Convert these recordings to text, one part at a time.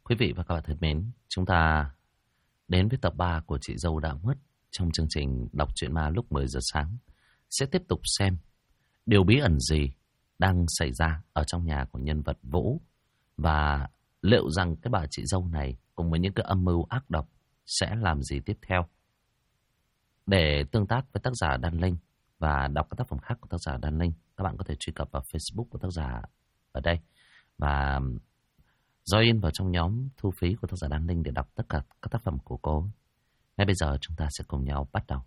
Quý vị và các bạn thân mến, chúng ta đến với tập 3 của Chị Dâu Đã Mất trong chương trình đọc truyện ma lúc 10 giờ sáng. Sẽ tiếp tục xem điều bí ẩn gì đang xảy ra ở trong nhà của nhân vật Vũ. Và liệu rằng cái bà chị dâu này cùng với những cái âm mưu ác độc sẽ làm gì tiếp theo. Để tương tác với tác giả Đan Linh và đọc các tác phẩm khác của tác giả Đan Linh, các bạn có thể truy cập vào Facebook của tác giả ở đây. Và join vào trong nhóm thu phí của tác giả Đan Linh để đọc tất cả các tác phẩm của cô. Ngay bây giờ chúng ta sẽ cùng nhau bắt đầu.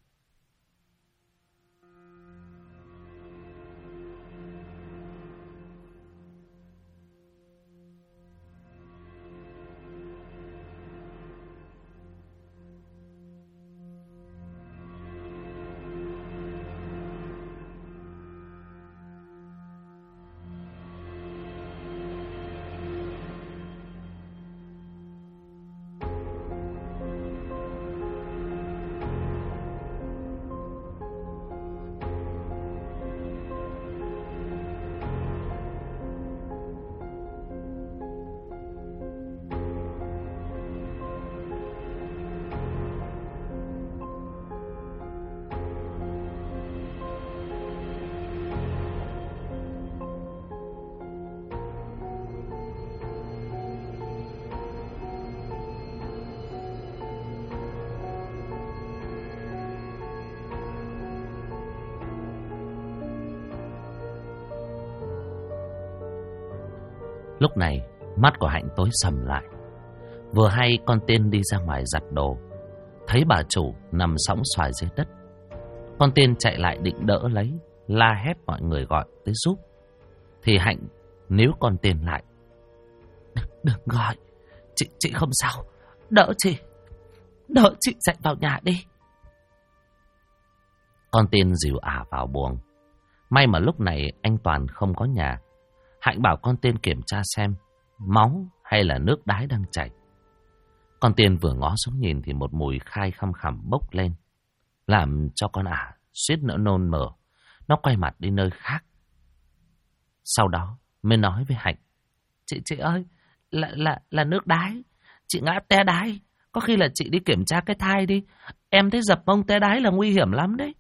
Lúc này, mắt của Hạnh tối sầm lại. Vừa hay con tên đi ra ngoài giặt đồ, thấy bà chủ nằm sõng xoài dưới đất. Con tên chạy lại định đỡ lấy, la hét mọi người gọi tới giúp. Thì Hạnh níu con tên lại. Đừng gọi, chị không sao, đỡ chị chạy vào nhà đi. Con tên dìu ả vào buồng. May mà lúc này anh Toàn không có nhà. Hạnh bảo con tên kiểm tra xem máu hay là nước đái đang chảy. Con tên vừa ngó xuống nhìn thì một mùi khai khăm khẳm bốc lên, làm cho con ả suýt nữa nôn mửa. Nó quay mặt đi nơi khác. Sau đó mới nói với Hạnh: Chị ơi, là nước đái. Chị ngã té đái. Có khi là chị đi kiểm tra cái thai đi. Em thấy dập mông té đái là nguy hiểm lắm đấy.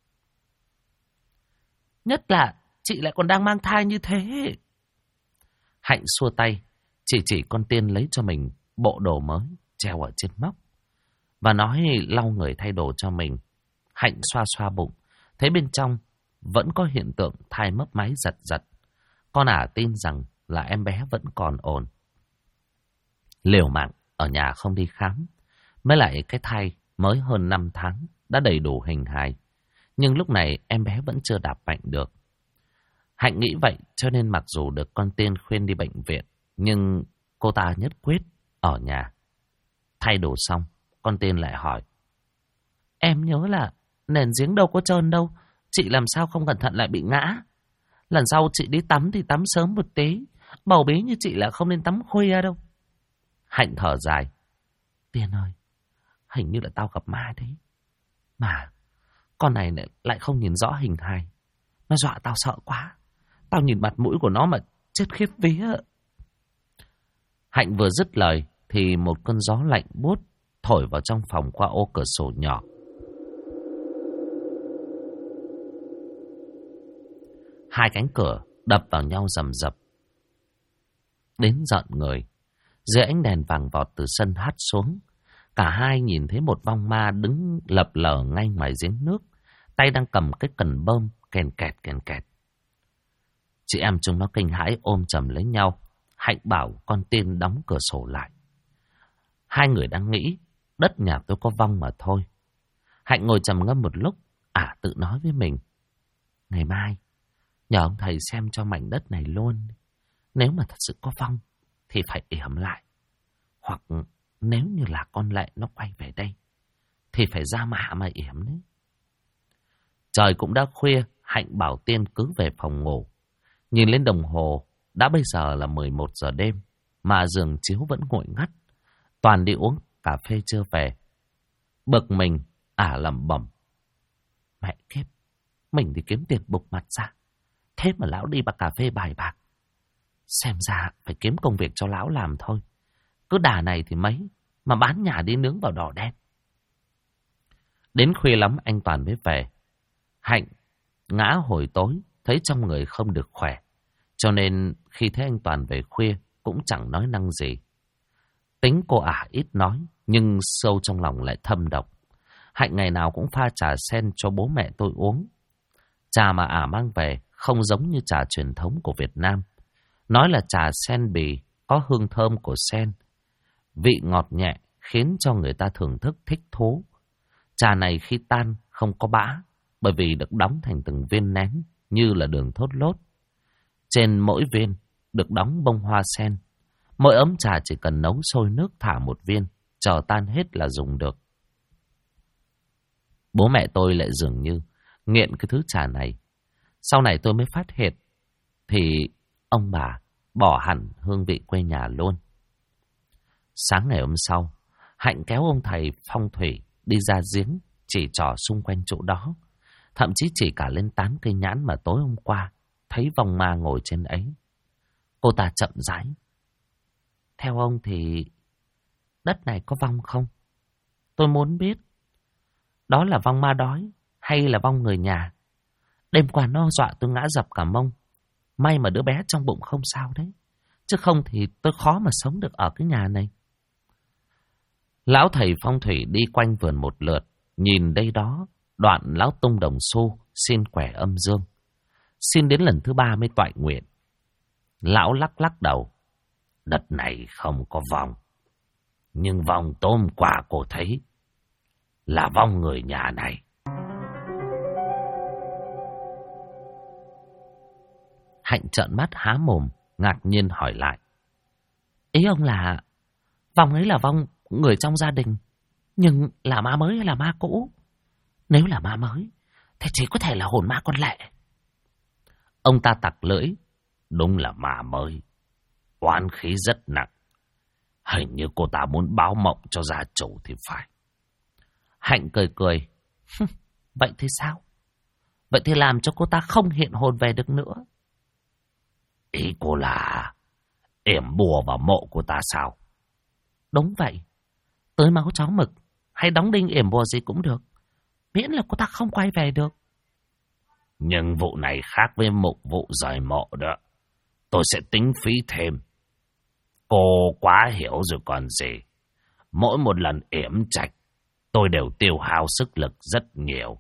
Nhất là chị lại còn đang mang thai như thế. Hạnh xua tay, chỉ con tiên lấy cho mình bộ đồ mới treo ở trên móc và nói lau người thay đồ cho mình. Hạnh xoa xoa bụng, thấy bên trong vẫn có hiện tượng thai mấp máy giật giật. Con ả tin rằng là em bé vẫn còn ổn. Liều mạng ở nhà không đi khám, mới lại cái thai mới hơn 5 tháng đã đầy đủ hình hài. Nhưng lúc này em bé vẫn chưa đạp mạnh được. Hạnh nghĩ vậy cho nên mặc dù được con tiên khuyên đi bệnh viện, nhưng cô ta nhất quyết ở nhà. Thay đồ xong, con tiên lại hỏi: Em nhớ là nền giếng đâu có trơn đâu. Chị làm sao không cẩn thận lại bị ngã? Lần sau chị đi tắm thì tắm sớm một tí. Bầu bí như chị là không nên tắm khuya đâu. Hạnh thở dài: Tiên ơi, hình như là tao gặp ma đấy. Mà con này lại không nhìn rõ hình hài. Nó dọa tao sợ quá. Tao nhìn mặt mũi của nó mà chết khiếp vía. Hạnh vừa dứt lời thì một cơn gió lạnh buốt thổi vào trong phòng qua ô cửa sổ nhỏ. Hai cánh cửa đập vào nhau rầm rập đến rợn người. Dưới ánh đèn vàng vọt từ sân hắt xuống, cả hai nhìn thấy một vong ma đứng lập lờ ngay ngoài giếng nước, tay đang cầm cái cần bơm kèn kẹt. Chị em chúng nó kinh hãi ôm chầm lấy nhau. Hạnh bảo con tiên đóng cửa sổ lại. Hai người đang nghĩ đất nhà tôi có vong mà thôi. Hạnh ngồi trầm ngâm một lúc, tự nói với mình: Ngày mai nhờ ông thầy xem cho mảnh đất này luôn. Nếu mà thật sự có vong thì phải yểm lại. Hoặc nếu như là con Lệ nó quay về đây thì phải ra mạ mà yểm đấy. Trời cũng đã khuya, Hạnh bảo tiên cứ về phòng ngủ. Nhìn lên đồng hồ, đã bây giờ là 11 giờ đêm, mà giường chiếu vẫn nguội ngắt. Toàn đi uống cà phê chưa về. Bực mình, lẩm bẩm: Mẹ kiếp, mình thì kiếm tiền bục mặt ra. Thế mà lão đi bạc cà phê bài bạc. Xem ra phải kiếm công việc cho lão làm thôi. Cứ đà này thì mấy, mà bán nhà đi nướng vào đỏ đen. Đến khuya lắm anh Toàn mới về. Hạnh ngã hồi tối, thấy trong người không được khỏe. Cho nên khi thấy anh Toàn về khuya cũng chẳng nói năng gì. Tính cô ả ít nói, nhưng sâu trong lòng lại thâm độc. Hạnh ngày nào cũng pha trà sen cho bố mẹ tôi uống. Trà mà ả mang về không giống như trà truyền thống của Việt Nam. Nói là trà sen bì, có hương thơm của sen. Vị ngọt nhẹ khiến cho người ta thưởng thức thích thú. Trà này khi tan không có bã, bởi vì được đóng thành từng viên nén như là đường thốt lốt. Trên mỗi viên được đóng bông hoa sen. Mỗi ấm trà chỉ cần nấu sôi nước thả một viên, chờ tan hết là dùng được. Bố mẹ tôi lại dường như nghiện cái thứ trà này. Sau này tôi mới phát hiện, thì ông bà bỏ hẳn hương vị quê nhà luôn. Sáng ngày hôm sau, Hạnh kéo ông thầy phong thủy đi ra giếng, chỉ trỏ xung quanh chỗ đó. Thậm chí chỉ cả lên tán cây nhãn mà tối hôm qua thấy vong ma ngồi trên ấy. Cô ta chậm rãi: theo ông thì đất này có vong không? Tôi muốn biết đó là vong ma đói hay là vong người nhà. Đêm qua nó dọa tôi ngã dập cả mông. May mà đứa bé trong bụng không sao đấy, chứ không thì tôi khó mà sống được ở cái nhà này. Lão thầy phong thủy đi quanh vườn một lượt, nhìn đây đó, đoạn lão tung đồng xu xin quẻ âm dương. Xin đến lần thứ 3 mới toại nguyện. Lão lắc lắc đầu: đất này không có vong, nhưng vong tôm quả cô thấy là vong người nhà này. Hạnh trợn mắt há mồm, ngạc nhiên hỏi lại: ý ông là vong ấy là vong người trong gia đình, nhưng là ma mới hay là ma cũ? Nếu là ma mới thì chỉ có thể là hồn ma con Lệ. Ông ta tặc lưỡi: đúng là ma mới, oán khí rất nặng. Hình như cô ta muốn báo mộng cho gia chủ thì phải. Hạnh cười cười: vậy thì sao? Vậy thì làm cho cô ta không hiện hồn về được nữa. Ý cô là yểm bùa vào mộ cô ta sao? Đúng vậy. Tới máu chó mực hay đóng đinh yểm bùa gì cũng được, miễn là cô ta không quay về được. Nhưng vụ này khác với vụ rời mộ đó. Tôi sẽ tính phí thêm. Cô quá hiểu rồi còn gì. Mỗi một lần yểm trạch, tôi đều tiêu hao sức lực rất nhiều.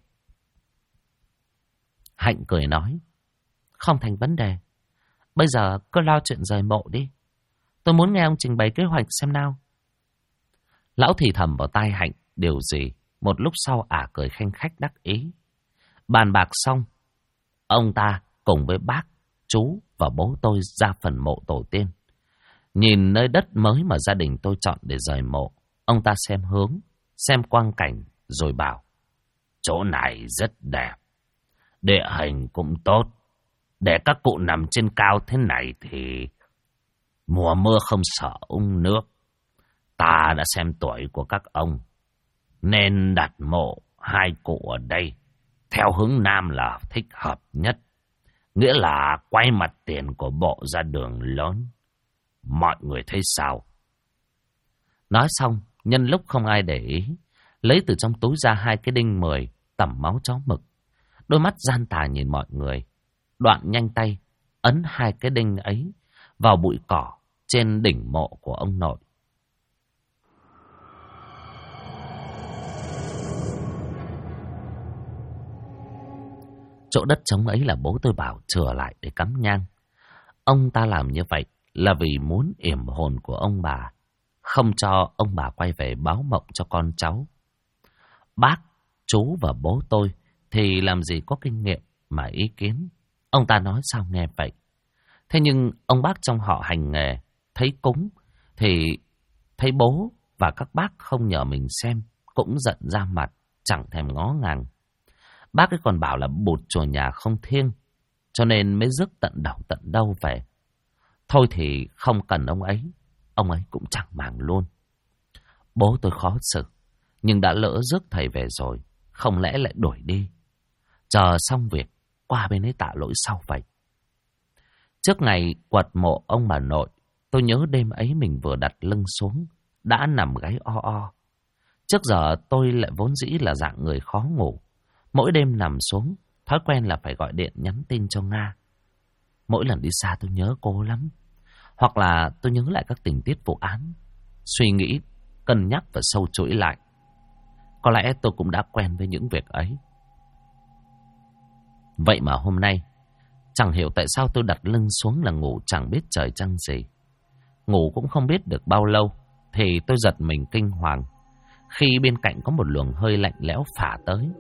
Hạnh cười nói: không thành vấn đề. Bây giờ cứ lo chuyện rời mộ đi. Tôi muốn nghe ông trình bày kế hoạch xem nào. Lão thì thầm vào tai Hạnh điều gì. Một lúc sau ả cười khanh khách đắc ý. Bàn bạc xong, ông ta cùng với bác, chú và bố tôi ra phần mộ tổ tiên. Nhìn nơi đất mới mà gia đình tôi chọn để rời mộ, ông ta xem hướng, xem quang cảnh rồi bảo: chỗ này rất đẹp, địa hình cũng tốt. Để các cụ nằm trên cao thế này thì mùa mưa không sợ úng nước. Ta đã xem tuổi của các ông, nên đặt mộ hai cụ ở đây theo hướng nam là thích hợp nhất. Nghĩa là quay mặt tiền của bộ ra đường lớn. Mọi người thấy sao? Nói xong, nhân lúc không ai để ý, lấy từ trong túi ra 2 cái đinh 10 tẩm máu chó mực. Đôi mắt gian tà nhìn mọi người, đoạn nhanh tay ấn 2 cái đinh ấy vào bụi cỏ trên đỉnh mộ của ông nội. Chỗ đất trống ấy là bố tôi bảo chừa lại để cắm nhang. Ông ta làm như vậy là vì muốn yểm hồn của ông bà, không cho ông bà quay về báo mộng cho con cháu. Bác, chú và bố tôi thì làm gì có kinh nghiệm mà ý kiến. Ông ta nói sao nghe vậy. Thế nhưng ông bác trong họ hành nghề, thấy cúng thì thấy bố và các bác không nhờ mình xem, cũng giận ra mặt, chẳng thèm ngó ngàng. Bác ấy còn bảo là bụt chùa nhà không thiêng, cho nên mới rước tận đầu tận đâu về. Thôi thì không cần ông ấy cũng chẳng màng luôn. Bố tôi khó xử, nhưng đã lỡ rước thầy về rồi, không lẽ lại đuổi đi. Chờ xong việc, qua bên ấy tạ lỗi sau vậy. Trước ngày quật mộ ông bà nội, tôi nhớ đêm ấy mình vừa đặt lưng xuống, đã nằm gáy o o. Trước giờ tôi lại vốn dĩ là dạng người khó ngủ. Mỗi đêm nằm xuống, thói quen là phải gọi điện nhắn tin cho Nga. Mỗi lần đi xa tôi nhớ cô lắm. Hoặc là tôi nhớ lại các tình tiết vụ án, suy nghĩ, cân nhắc và sâu chuỗi lại. Có lẽ tôi cũng đã quen với những việc ấy. Vậy mà hôm nay, chẳng hiểu tại sao tôi đặt lưng xuống là ngủ chẳng biết trời trăng gì. Ngủ cũng không biết được bao lâu, thì tôi giật mình kinh hoàng khi bên cạnh có một luồng hơi lạnh lẽo phả tới.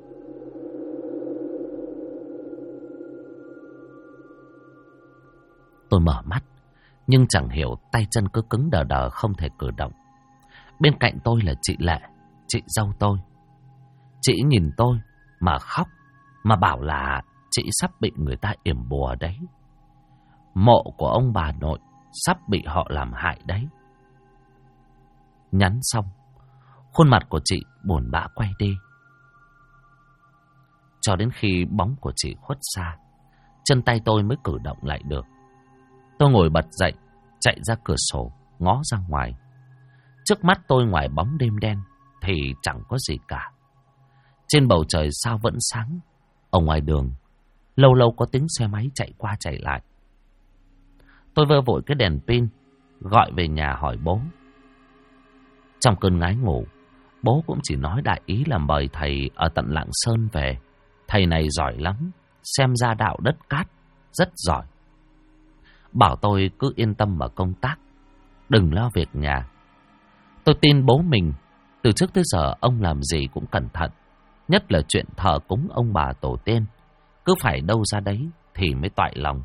Tôi mở mắt, nhưng chẳng hiểu tay chân cứ cứng đờ đờ không thể cử động. Bên cạnh tôi là chị Lệ, chị dâu tôi. Chị nhìn tôi mà khóc, mà bảo là chị sắp bị người ta yểm bùa đấy. Mộ của ông bà nội sắp bị họ làm hại đấy. Nhắn xong, khuôn mặt của chị buồn bã quay đi. Cho đến khi bóng của chị khuất xa, chân tay tôi mới cử động lại được. Tôi ngồi bật dậy, chạy ra cửa sổ, ngó ra ngoài. Trước mắt tôi ngoài bóng đêm đen thì chẳng có gì cả. Trên bầu trời sao vẫn sáng. Ở ngoài đường, lâu lâu có tiếng xe máy chạy qua chạy lại. Tôi vơ vội cái đèn pin, gọi về nhà hỏi bố. Trong cơn ngái ngủ, bố cũng chỉ nói đại ý là mời thầy ở tận Lạng Sơn về. Thầy này giỏi lắm, xem ra đạo đất cát, rất giỏi. Bảo tôi cứ yên tâm mà công tác, đừng lo việc nhà. Tôi tin bố mình, từ trước tới giờ ông làm gì cũng cẩn thận. Nhất là chuyện thờ cúng ông bà tổ tiên, cứ phải đâu ra đấy thì mới toại lòng.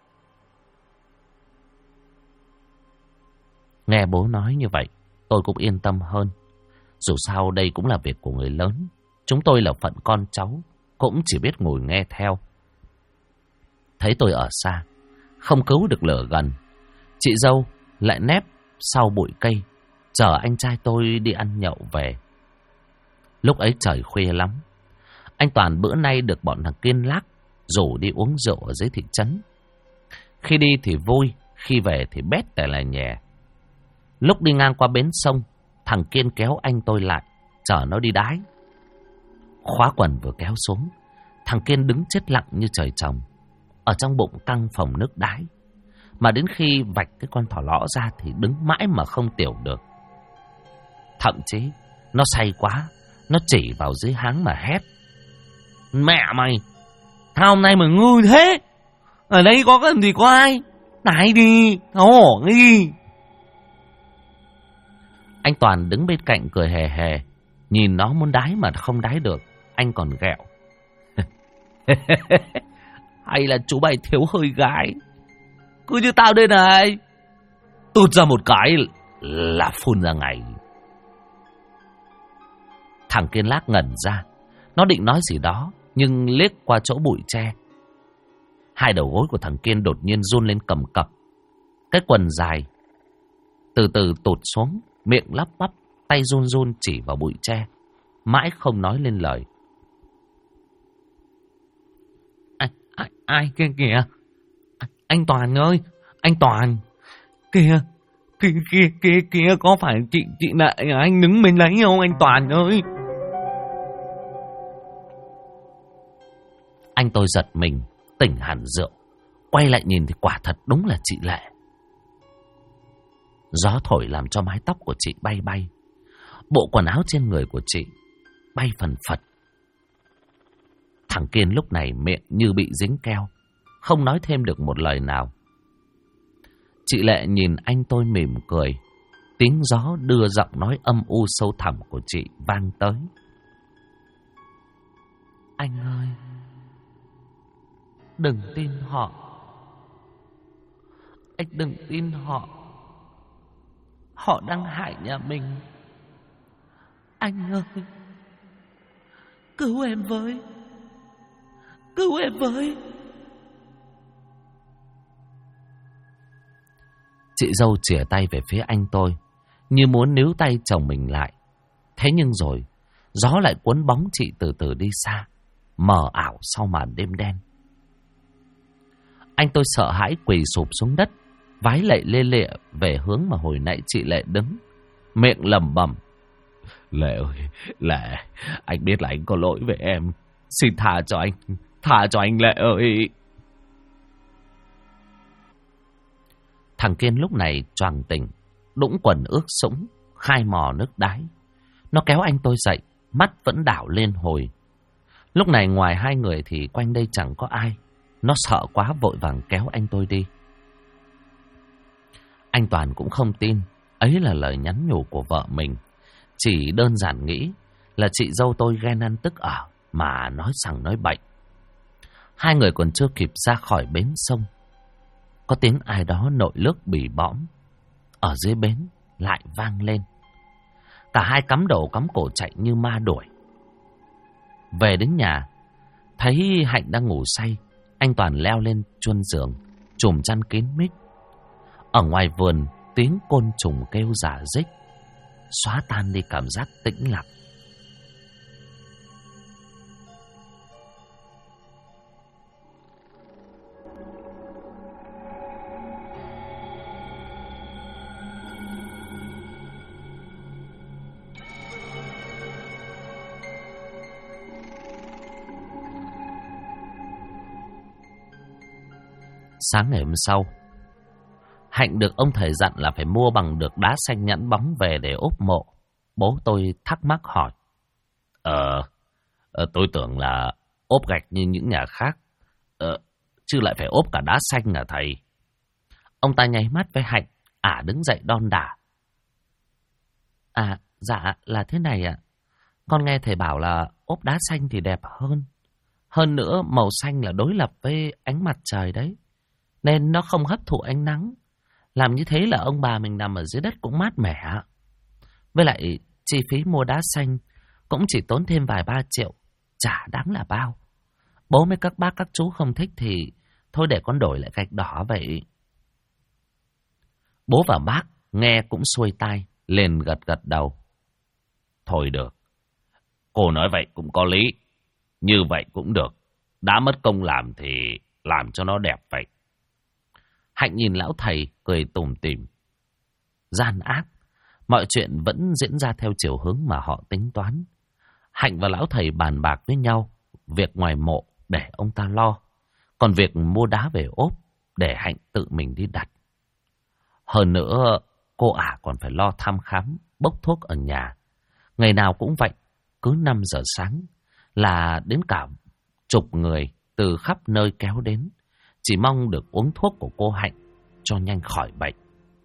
Nghe bố nói như vậy, tôi cũng yên tâm hơn. Dù sao đây cũng là việc của người lớn. Chúng tôi là phận con cháu, cũng chỉ biết ngồi nghe theo. Thấy tôi ở xa, không cứu được lửa gần, chị dâu lại nép sau bụi cây, chờ anh trai tôi đi ăn nhậu về. Lúc ấy trời khuya lắm. Anh Toàn bữa nay được bọn thằng Kiên Lác rủ đi uống rượu ở dưới thị trấn. Khi đi thì vui, khi về thì bét tè là nhẹ. Lúc đi ngang qua bến sông, thằng Kiên kéo anh tôi lại, chở nó đi đái. Khóa quần vừa kéo xuống, thằng Kiên đứng chết lặng như trời trồng. Ở trong bụng căng phồng nước đái. Mà đến khi vạch cái con thỏ lõ ra thì đứng mãi mà không tiểu được. Thậm chí nó say quá, nó chỉ vào dưới háng mà hét: "Mẹ mày, sao hôm nay mà ngu thế? Ở đây có cái gì có ai? Đái đi, hổ đi." Anh Toàn đứng bên cạnh cười hề hề, nhìn nó muốn đái mà không đái được. Anh còn ghẹo: "Hay là chú bay thiếu hơi gái? Cứ như tao đây này, tụt ra một cái là phun ra ngày." Thằng Kiên Lác ngẩn ra. Nó định nói gì đó, nhưng liếc qua chỗ bụi tre, hai đầu gối của thằng Kiên đột nhiên run lên cầm cập. Cái quần dài từ từ tụt xuống, miệng lắp bắp, tay run run chỉ vào bụi tre, mãi không nói lên lời. Ai kia kìa? Anh Toàn ơi, anh Toàn. Kìa, kìa, có phải chị Lệ anh đứng bên đấy không anh Toàn ơi? Anh tôi giật mình, tỉnh hẳn rượu, quay lại nhìn thì quả thật đúng là chị Lệ. Gió thổi làm cho mái tóc của chị bay bay, bộ quần áo trên người của chị bay phần phật. Thằng Kiên lúc này miệng như bị dính keo, không nói thêm được một lời nào. Chị Lệ nhìn anh tôi mỉm cười, tiếng gió đưa giọng nói âm u sâu thẳm của chị vang tới: "Anh ơi, đừng tin họ. Anh đừng tin họ. Họ đang hại nhà mình. Anh ơi, cứu em với. Cứu em với." Chị dâu chìa tay về phía anh tôi, như muốn níu tay chồng mình lại. Thế nhưng rồi, gió lại cuốn bóng chị từ từ đi xa, mờ ảo sau màn đêm đen. Anh tôi sợ hãi quỳ sụp xuống đất, vái lạy lê lịa về hướng mà hồi nãy chị Lệ đứng, miệng lẩm bẩm: Lệ ơi, Lệ, anh biết là anh có lỗi với em. Xin tha cho anh Lệ ơi. Thằng Kiên lúc này choàng tỉnh, đũng quần ướt sũng, khai mò nước đái. Nó kéo anh tôi dậy, mắt vẫn đảo lên hồi. Lúc này ngoài hai người thì quanh đây chẳng có ai. Nó sợ quá vội vàng kéo anh tôi đi. Anh Toàn cũng không tin ấy là lời nhắn nhủ của vợ mình. Chỉ đơn giản nghĩ là chị dâu tôi ghen ăn tức ở mà nói sằng nói bậy. Hai người còn chưa kịp ra khỏi bến sông, có tiếng ai đó nội lướt bỉ bõm ở dưới bến lại vang lên. Cả hai cắm đầu cắm cổ chạy như ma đuổi. Về đến nhà, thấy Hạnh đang ngủ say, anh Toàn leo lên chuông giường, trùm chăn kín mít. Ở ngoài vườn, tiếng côn trùng kêu rả rích, xóa tan đi cảm giác tĩnh lặng. Sáng ngày hôm sau, Hạnh được ông thầy dặn là phải mua bằng được đá xanh nhẵn bóng về để ốp mộ. Bố tôi thắc mắc hỏi: tôi tưởng là ốp gạch như những nhà khác, chứ lại phải ốp cả đá xanh à thầy? Ông ta nháy mắt với Hạnh, đứng dậy đon đả: Dạ là thế này ạ. Con nghe thầy bảo là ốp đá xanh thì đẹp hơn. Hơn nữa màu xanh là đối lập với ánh mặt trời đấy, nên nó không hấp thụ ánh nắng. Làm như thế là ông bà mình nằm ở dưới đất cũng mát mẻ. Với lại chi phí mua đá xanh cũng chỉ tốn thêm vài 3 triệu, chả đáng là bao. Bố với các bác các chú không thích thì thôi để con đổi lại gạch đỏ vậy. Bố và bác nghe cũng xuôi tai, liền gật gật đầu. Thôi được, cô nói vậy cũng có lý. Như vậy cũng được. Đã mất công làm thì làm cho nó đẹp vậy. Hạnh nhìn lão thầy cười tủm tỉm. Gian ác, mọi chuyện vẫn diễn ra theo chiều hướng mà họ tính toán. Hạnh và lão thầy bàn bạc với nhau việc ngoài mộ để ông ta lo, còn việc mua đá về ốp để Hạnh tự mình đi đặt. Hơn nữa, cô còn phải lo thăm khám, bốc thuốc ở nhà. Ngày nào cũng vậy, cứ 5 giờ sáng là đến cả chục người từ khắp nơi kéo đến, chỉ mong được uống thuốc của cô Hạnh cho nhanh khỏi bệnh.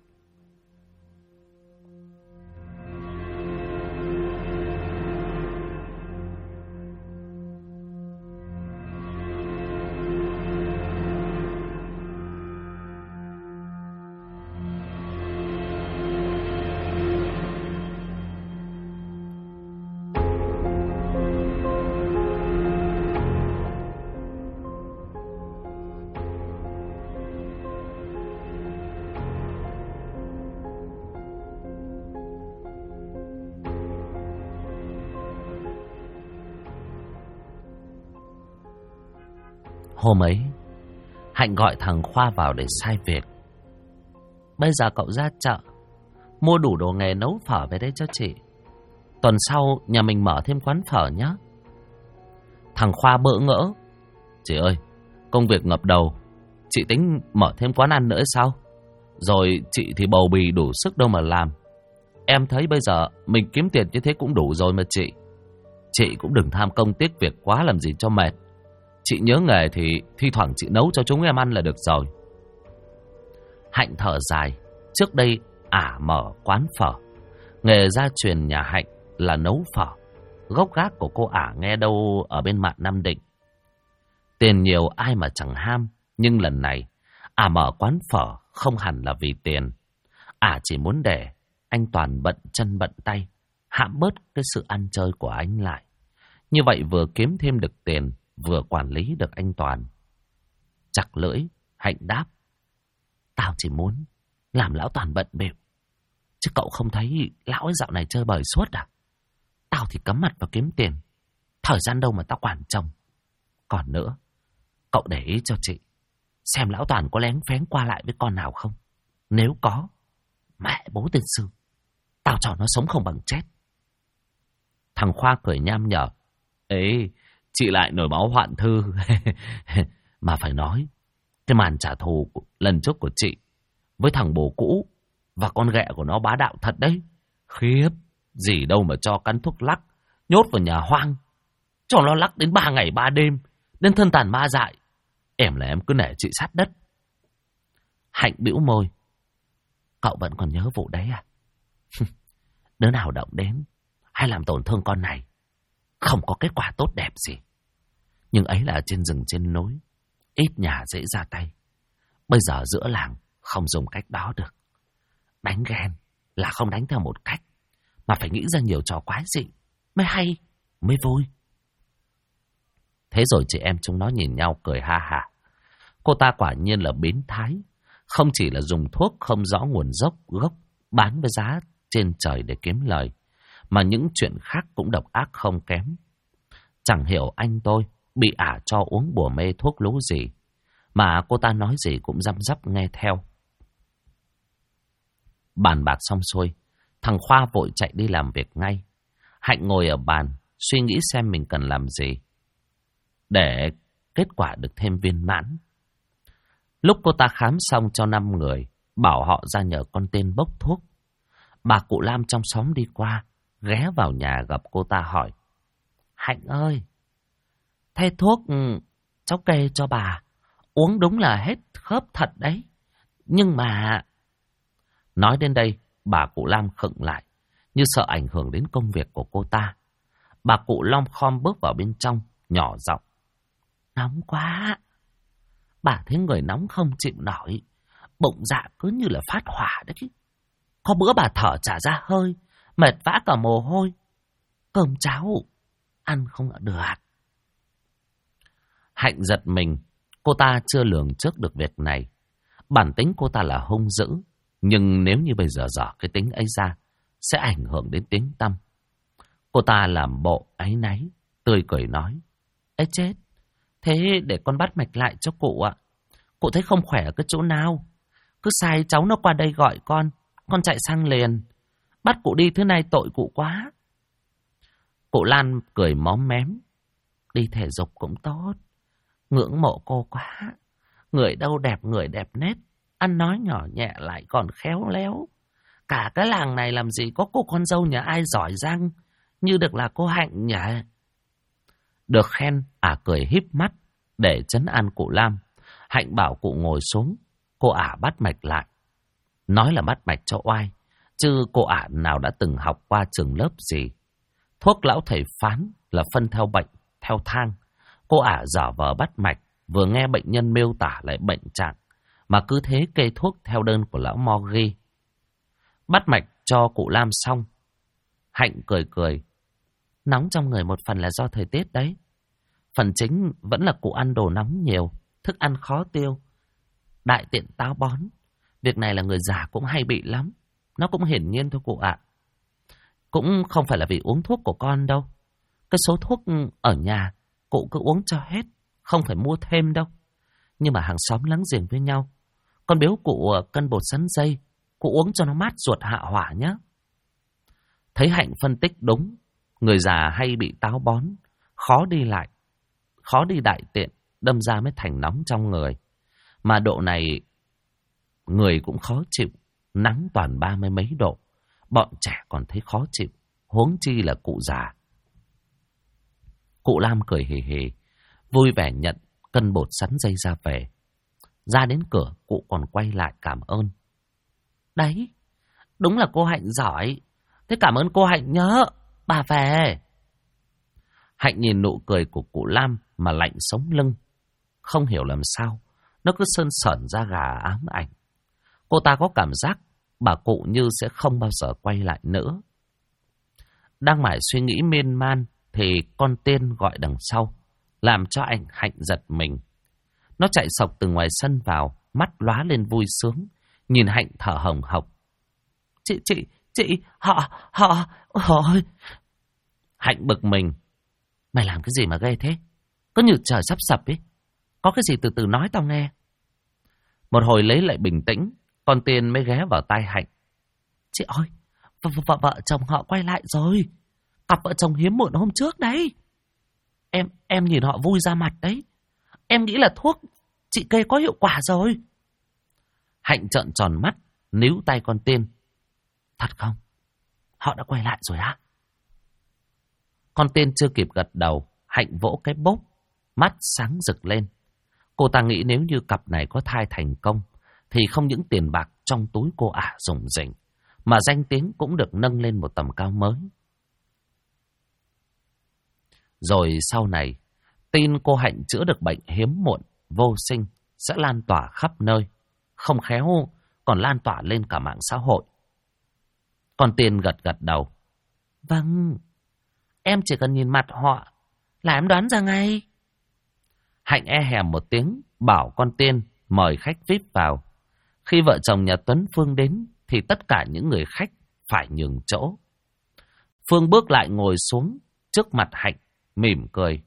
Hôm ấy, Hạnh gọi thằng Khoa vào để sai việc. Bây giờ cậu ra chợ mua đủ đồ nghề nấu phở về đây cho chị. Tuần sau nhà mình mở thêm quán phở nhé. Thằng Khoa bỡ ngỡ. Chị ơi, công việc ngập đầu, chị tính mở thêm quán ăn nữa sao? Rồi chị thì bầu bì đủ sức đâu mà làm. Em thấy bây giờ mình kiếm tiền như thế cũng đủ rồi mà chị. Chị cũng đừng tham công tiếc việc quá làm gì cho mệt. Chị nhớ nghề thì thi thoảng chị nấu cho chúng em ăn là được rồi. Hạnh thở dài. Trước đây mở quán phở. Nghề gia truyền nhà Hạnh là nấu phở. Gốc gác của cô nghe đâu ở bên mạn Nam Định. Tiền nhiều ai mà chẳng ham. Nhưng lần này mở quán phở không hẳn là vì tiền. Chỉ muốn để anh Toàn bận chân bận tay, hãm bớt cái sự ăn chơi của anh lại. Như vậy vừa kiếm thêm được tiền, vừa quản lý được anh Toàn. Chặt lưỡi, Hạnh đáp. Tao chỉ muốn làm lão Toàn bận bịu. Chứ cậu không thấy lão ấy dạo này chơi bời suốt à? Tao thì cắm mặt vào kiếm tiền. Thời gian đâu mà tao quản chồng. Còn nữa, cậu để ý cho chị, xem lão Toàn có lén phén qua lại với con nào không. Nếu có, mẹ bố tên Sư, tao cho nó sống không bằng chết. Thằng Khoa cười nham nhở. Ê, chị lại nổi máu hoạn thư. Mà phải nói, cái màn trả thù lần trước của chị với thằng bồ cũ và con ghẹ của nó bá đạo thật đấy. Khiếp, gì đâu mà cho cắn thuốc lắc, nhốt vào nhà hoang, cho nó lắc đến 3 ngày 3 đêm, đến thân tàn ma dại. Em là em cứ nể chị sát đất. Hạnh bĩu môi. Cậu vẫn còn nhớ vụ đấy à? Đứa nào động đến hay làm tổn thương con này không có kết quả tốt đẹp gì. Nhưng ấy là trên rừng trên núi, ít nhà dễ ra tay. Bây giờ giữa làng không dùng cách đó được. Đánh ghen là không đánh theo một cách, mà phải nghĩ ra nhiều trò quái dị mới hay, mới vui. Thế rồi chị em chúng nó nhìn nhau cười ha hả. Cô ta quả nhiên là biến thái. Không chỉ là dùng thuốc không rõ nguồn gốc bán với giá trên trời để kiếm lời, mà những chuyện khác cũng độc ác không kém. Chẳng hiểu anh tôi bị ả cho uống bùa mê thuốc lú gì, mà cô ta nói gì cũng răm rắp nghe theo. Bàn bạc xong xuôi, thằng Khoa vội chạy đi làm việc ngay. Hạnh ngồi ở bàn, suy nghĩ xem mình cần làm gì để kết quả được thêm viên mãn. Lúc cô ta khám xong cho 5 người, bảo họ ra nhờ con tên bốc thuốc, bà cụ Lam trong xóm đi qua, ghé vào nhà gặp cô ta hỏi. Hạnh ơi, thế thuốc cháu kê cho bà, uống đúng là hết khớp thật đấy. Nhưng mà... Nói đến đây, bà cụ Lam khựng lại, như sợ ảnh hưởng đến công việc của cô ta. Bà cụ lom khom bước vào bên trong, nhỏ giọng. Nóng quá. Bà thấy người nóng không chịu nổi, bụng dạ cứ như là phát hỏa đấy. Có bữa bà thở trả ra hơi, mệt vã cả mồ hôi. Cơm cháo ăn không được. Hạnh giật mình, cô ta chưa lường trước được việc này. Bản tính cô ta là hung dữ, nhưng nếu như bây giờ dở cái tính ấy ra, sẽ ảnh hưởng đến tiếng tăm. Cô ta làm bộ áy náy, tươi cười nói. Ê chết, thế để con bắt mạch lại cho cụ ạ. Cụ thấy không khỏe ở cái chỗ nào, cứ sai cháu nó qua đây gọi con chạy sang liền. Bắt cụ đi thứ này tội cụ quá. Cụ Lan cười móm mém. Đi thể dục cũng tốt. Ngưỡng mộ cô quá. Người đâu đẹp người đẹp nét, ăn nói nhỏ nhẹ lại còn khéo léo. Cả cái làng này làm gì có cô con dâu nhà ai giỏi giang như được là cô Hạnh nhỉ? Được khen, cười híp mắt để trấn an cụ Lam. Hạnh bảo cụ ngồi xuống, cô bắt mạch lại. Nói là bắt mạch cho oai, chứ cô nào đã từng học qua trường lớp gì. Thuốc lão thầy phán là phân theo bệnh, theo thang. Cô giả vờ bắt mạch, vừa nghe bệnh nhân miêu tả lại bệnh trạng, mà cứ thế kê thuốc theo đơn của lão mo ghi. Bắt mạch cho cụ Lam xong, Hạnh cười cười. Nóng trong người một phần là do thời tiết đấy. Phần chính vẫn là cụ ăn đồ nóng nhiều, thức ăn khó tiêu, đại tiện táo bón. Việc này là người già cũng hay bị lắm. Nó cũng hiển nhiên thôi cụ ạ. Cũng không phải là vì uống thuốc của con đâu. Cái số thuốc ở nhà cụ cứ uống cho hết, không phải mua thêm đâu. Nhưng mà hàng xóm láng giềng với nhau, con biếu cụ cân bột sắn dây, cụ uống cho nó mát ruột hạ hỏa nhé. Thấy Hạnh phân tích đúng, người già hay bị táo bón, khó đi lại, khó đi đại tiện, đâm ra mới thành nóng trong người. Mà độ này người cũng khó chịu, nắng toàn 30 mấy độ, bọn trẻ còn thấy khó chịu, huống chi là cụ già. Cụ Lam cười hì hì, vui vẻ nhận cân bột sắn dây ra về. Ra đến cửa, cụ còn quay lại cảm ơn. Đấy, đúng là cô Hạnh giỏi. Thế cảm ơn cô Hạnh nhớ, bà về. Hạnh nhìn nụ cười của cụ Lam mà lạnh sống lưng. Không hiểu làm sao, nó cứ sơn sởn da gà ám ảnh. Cô ta có cảm giác bà cụ như sẽ không bao giờ quay lại nữa. Đang mải suy nghĩ miên man thì con tiên gọi đằng sau, làm cho Hạnh giật mình. Nó chạy sộc từ ngoài sân vào, mắt lóa lên vui sướng, nhìn Hạnh thở hồng hộc. Chị, họ, ôi. Hạnh bực mình. Mày làm cái gì mà ghê thế? Cứ như trời sắp sập ấy. Có cái gì từ từ nói tao nghe. Một hồi lấy lại bình tĩnh, Con Tiên mới ghé vào tai Hạnh. Chị ơi, vợ chồng họ quay lại rồi. Cặp vợ chồng hiếm muộn hôm trước đấy. Em nhìn họ vui ra mặt đấy. Em nghĩ là thuốc chị kê có hiệu quả rồi. Hạnh trợn tròn mắt, níu tay con Tiên. Thật không? Họ đã quay lại rồi á? Con Tiên chưa kịp gật đầu, Hạnh vỗ cái bốp, mắt sáng rực lên. Cô ta nghĩ nếu như cặp này có thai thành công, thì không những tiền bạc trong túi cô ả rủng rỉnh, mà danh tiếng cũng được nâng lên một tầm cao mới. Rồi sau này, tin cô Hạnh chữa được bệnh hiếm muộn, vô sinh sẽ lan tỏa khắp nơi. Không khéo còn lan tỏa lên cả mạng xã hội. Con Tiên gật đầu. Vâng, em chỉ cần nhìn mặt họ là em đoán ra ngay. Hạnh e hèm một tiếng, bảo con Tiên mời khách VIP vào. Khi vợ chồng nhà Tuấn Phương đến, thì tất cả những người khách phải nhường chỗ. Phương bước lại ngồi xuống trước mặt Hạnh, mỉm cười.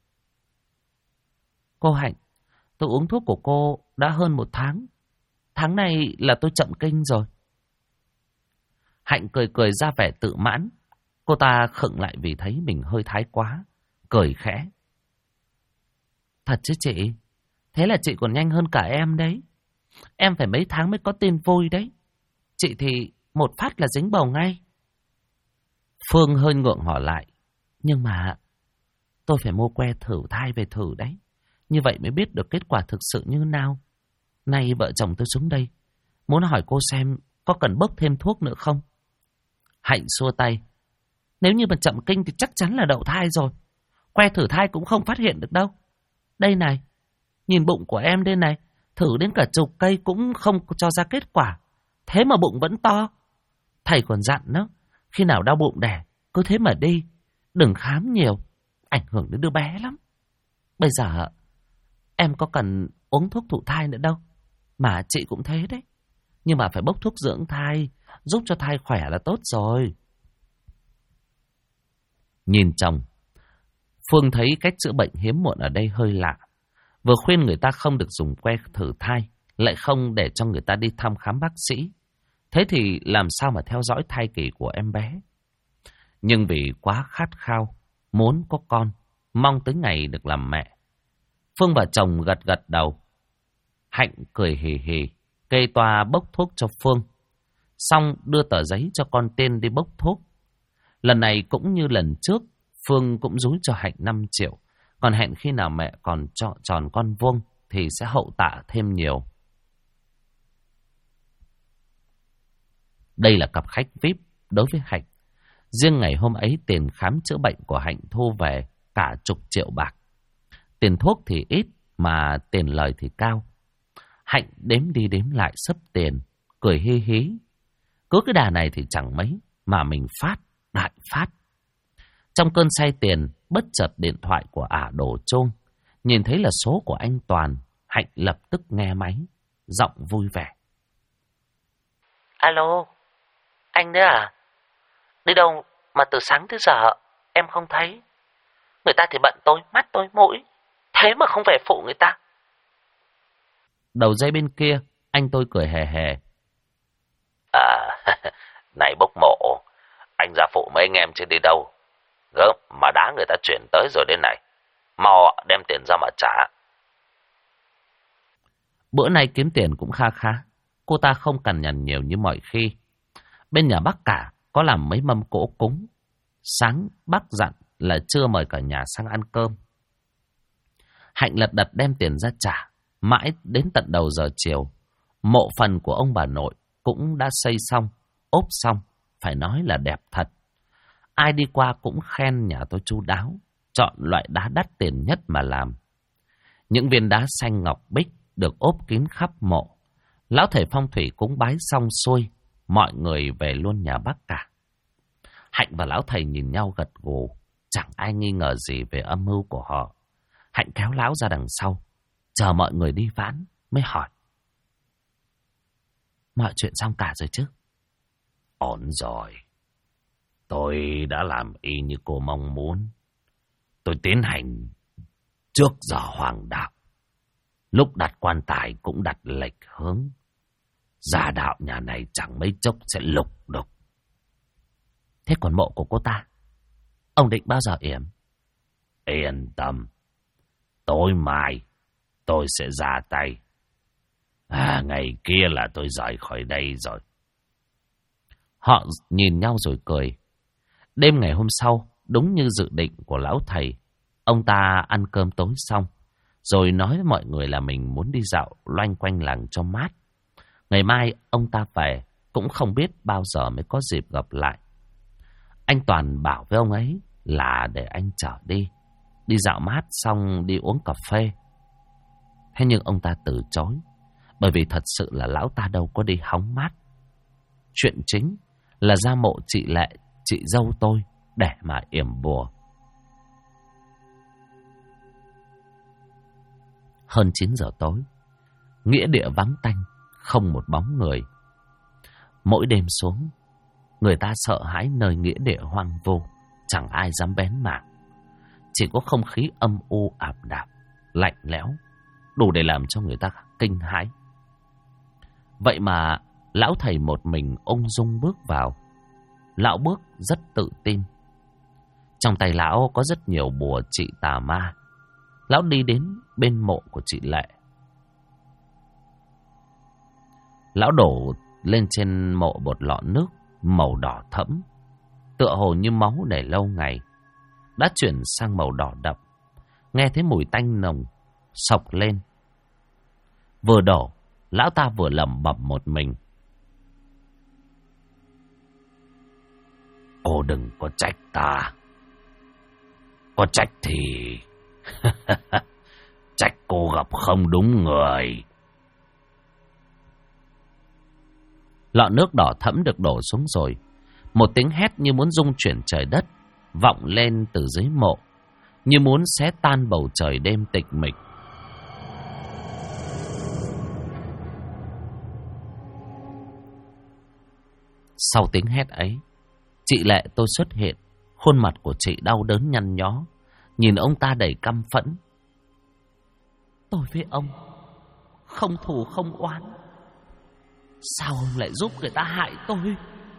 Cô Hạnh, tôi uống thuốc của cô đã hơn 1 tháng. Tháng này là tôi chậm kinh rồi. Hạnh cười ra vẻ tự mãn. Cô ta khựng lại vì thấy mình hơi thái quá, cười khẽ. Thật chứ chị? Thế là chị còn nhanh hơn cả em đấy. Em phải mấy tháng mới có tin vui đấy. Chị thì một phát là dính bầu ngay. Phương hơi ngượng hỏi lại. Nhưng mà tôi phải mua que thử thai về thử đấy. Như vậy mới biết được kết quả thực sự như nào. Nay vợ chồng tôi xuống đây, muốn hỏi cô xem có cần bốc thêm thuốc nữa không? Hạnh xua tay. Nếu như mà chậm kinh thì chắc chắn là đậu thai rồi. Que thử thai cũng không phát hiện được đâu. Đây này, nhìn bụng của em đây này, thử đến cả chục cây cũng không cho ra kết quả. Thế mà bụng vẫn to. Thầy còn dặn đó, khi nào đau bụng đẻ, cứ thế mà đi. Đừng khám nhiều, ảnh hưởng đến đứa bé lắm. Bây giờ em có cần uống thuốc thụ thai nữa đâu. Mà chị cũng thế đấy. Nhưng mà phải bốc thuốc dưỡng thai, giúp cho thai khỏe là tốt rồi. Nhìn chồng, Phương thấy cách chữa bệnh hiếm muộn ở đây hơi lạ. Vừa khuyên người ta không được dùng que thử thai, lại không để cho người ta đi thăm khám bác sĩ. Thế thì làm sao mà theo dõi thai kỳ của em bé? Nhưng vì quá khát khao, muốn có con, mong tới ngày được làm mẹ, Phương và chồng gật đầu. Hạnh cười hì hì, kê toa bốc thuốc cho Phương. Xong đưa tờ giấy cho con Tiên đi bốc thuốc. Lần này cũng như lần trước, Phương cũng dúi cho Hạnh 5 triệu. Còn hẹn khi nào mẹ còn tròn con vuông thì sẽ hậu tạ thêm nhiều. Đây là cặp khách VIP đối với Hạnh. Riêng ngày hôm ấy tiền khám chữa bệnh của Hạnh thu về cả chục triệu bạc. Tiền thuốc thì ít mà tiền lời thì cao. Hạnh đếm đi đếm lại sấp tiền, cười hi hí. Cứ cái đà này thì chẳng mấy mà mình phát, đại phát. Trong cơn say tiền, bất chợt điện thoại của ả đổ chuông. Nhìn thấy là số của anh Toàn, Hạnh lập tức nghe máy, giọng vui vẻ. Alo, anh đấy à? Đi đâu mà từ sáng tới giờ em không thấy? Người ta thì bận tôi, mắt tôi, mũi. Thế mà không về phụ người ta. Đầu dây bên kia, anh tôi cười hề hề. Này bốc mộ, anh ra phụ mấy anh em chứ đi đâu. Gớm mà đá người ta chuyển tới rồi đến này. Mau đem tiền ra mà trả. Bữa nay kiếm tiền cũng kha khá. Cô ta không cằn nhằn nhiều như mọi khi. Bên nhà bác cả có làm mấy mâm cỗ cúng. Sáng bác dặn là trưa mời cả nhà sang ăn cơm. Hạnh lật đật đem tiền ra trả. Mãi đến tận đầu giờ chiều, mộ phần của ông bà nội cũng đã xây xong, ốp xong. Phải nói là đẹp thật. Ai đi qua cũng khen nhà tôi chu đáo, chọn loại đá đắt tiền nhất mà làm. Những viên đá xanh ngọc bích được ốp kín khắp mộ. Lão thầy phong thủy cúng bái xong xuôi, mọi người về luôn nhà bác cả. Hạnh và lão thầy nhìn nhau gật gù, chẳng ai nghi ngờ gì về âm mưu của họ. Hạnh kéo lão ra đằng sau, chờ mọi người đi vãn mới hỏi. Mọi chuyện xong cả rồi chứ? Ổn rồi. Tôi đã làm y như cô mong muốn. Tôi tiến hành trước giờ hoàng đạo. Lúc đặt quan tài cũng đặt lệch hướng. Gia đạo nhà này chẳng mấy chốc sẽ lục đục. Thế còn mộ của cô ta, ông định bao giờ yểm? Yên tâm, tối mai tôi sẽ ra tay. Ngày kia là tôi rời khỏi đây rồi. Họ nhìn nhau rồi cười. Đêm ngày hôm sau, đúng như dự định của lão thầy, ông ta ăn cơm tối xong, rồi nói với mọi người là mình muốn đi dạo loanh quanh làng cho mát. Ngày mai ông ta về, cũng không biết bao giờ mới có dịp gặp lại. Anh Toàn bảo với ông ấy là để anh chở đi dạo mát xong đi uống cà phê. Thế nhưng ông ta từ chối, bởi vì thật sự là lão ta đâu có đi hóng mát. Chuyện chính là ra mộ chị Lệ, chị dâu tôi, để mà yểm bùa. Hơn 9 giờ tối, nghĩa địa vắng tanh, không một bóng người. Mỗi đêm xuống, người ta sợ hãi nơi nghĩa địa hoang vô, chẳng ai dám bén mảng. Chỉ có không khí âm u ảm đạm, lạnh lẽo, đủ để làm cho người ta kinh hãi. Vậy mà lão thầy một mình ung dung bước vào. Lão bước rất tự tin. Trong tay lão có rất nhiều bùa trị tà ma. Lão đi đến bên mộ của chị Lệ. Lão đổ lên trên mộ một lọ nước màu đỏ thẫm, tựa hồ như máu để lâu ngày, đã chuyển sang màu đỏ đậm. Nghe thấy mùi tanh nồng xộc lên. Vừa đổ, lão ta vừa lẩm bẩm một mình. Cô đừng có trách ta. Có trách thì trách cô gặp không đúng người. Lọ nước đỏ thẫm được đổ xuống rồi. Một tiếng hét như muốn rung chuyển trời đất vọng lên từ dưới mộ, như muốn xé tan bầu trời đêm tịch mịch. Sau tiếng hét ấy, chị Lệ tôi xuất hiện. Khuôn mặt của chị đau đớn nhăn nhó, nhìn ông ta đầy căm phẫn. Tôi với ông không thù không oán, sao ông lại giúp người ta hại tôi?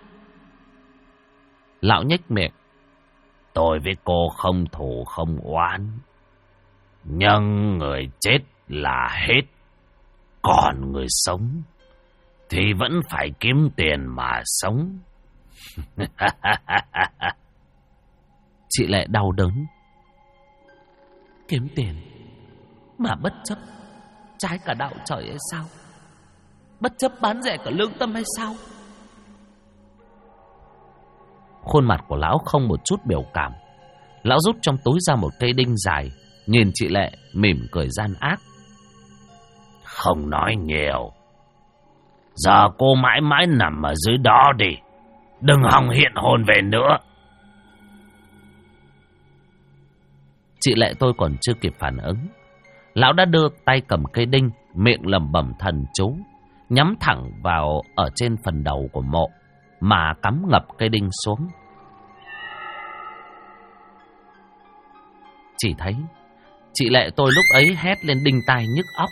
Lão nhếch miệng. Tôi với cô không thù không oán, nhưng người chết là hết, còn người sống thì vẫn phải kiếm tiền mà sống. Chị Lệ đau đớn. Kiếm tiền mà bất chấp trái cả đạo trời hay sao? Bất chấp bán rẻ cả lương tâm hay sao? Khuôn mặt của lão không một chút biểu cảm. Lão rút trong túi ra một cây đinh dài, nhìn chị Lệ mỉm cười gian ác. Không nói nhiều, giờ cô mãi mãi nằm ở dưới đó đi, đừng hòng hiện hồn về nữa. Chị Lệ tôi còn chưa kịp phản ứng, lão đã đưa tay cầm cây đinh, miệng lẩm bẩm thần chú, nhắm thẳng vào ở trên phần đầu của mộ mà cắm ngập cây đinh xuống. Chỉ thấy chị Lệ tôi lúc ấy hét lên đinh tai nhức óc.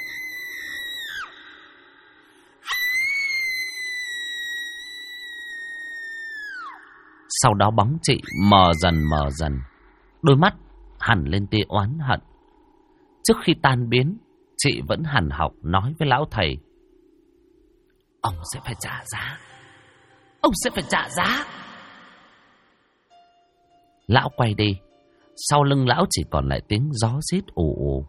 Sau đó bóng chị mờ dần, đôi mắt hằn lên tia oán hận. Trước khi tan biến, chị vẫn hằn học nói với lão thầy: Ông sẽ phải trả giá. Ông sẽ phải trả giá. Lão quay đi. Sau lưng lão chỉ còn lại tiếng gió rít ù ù.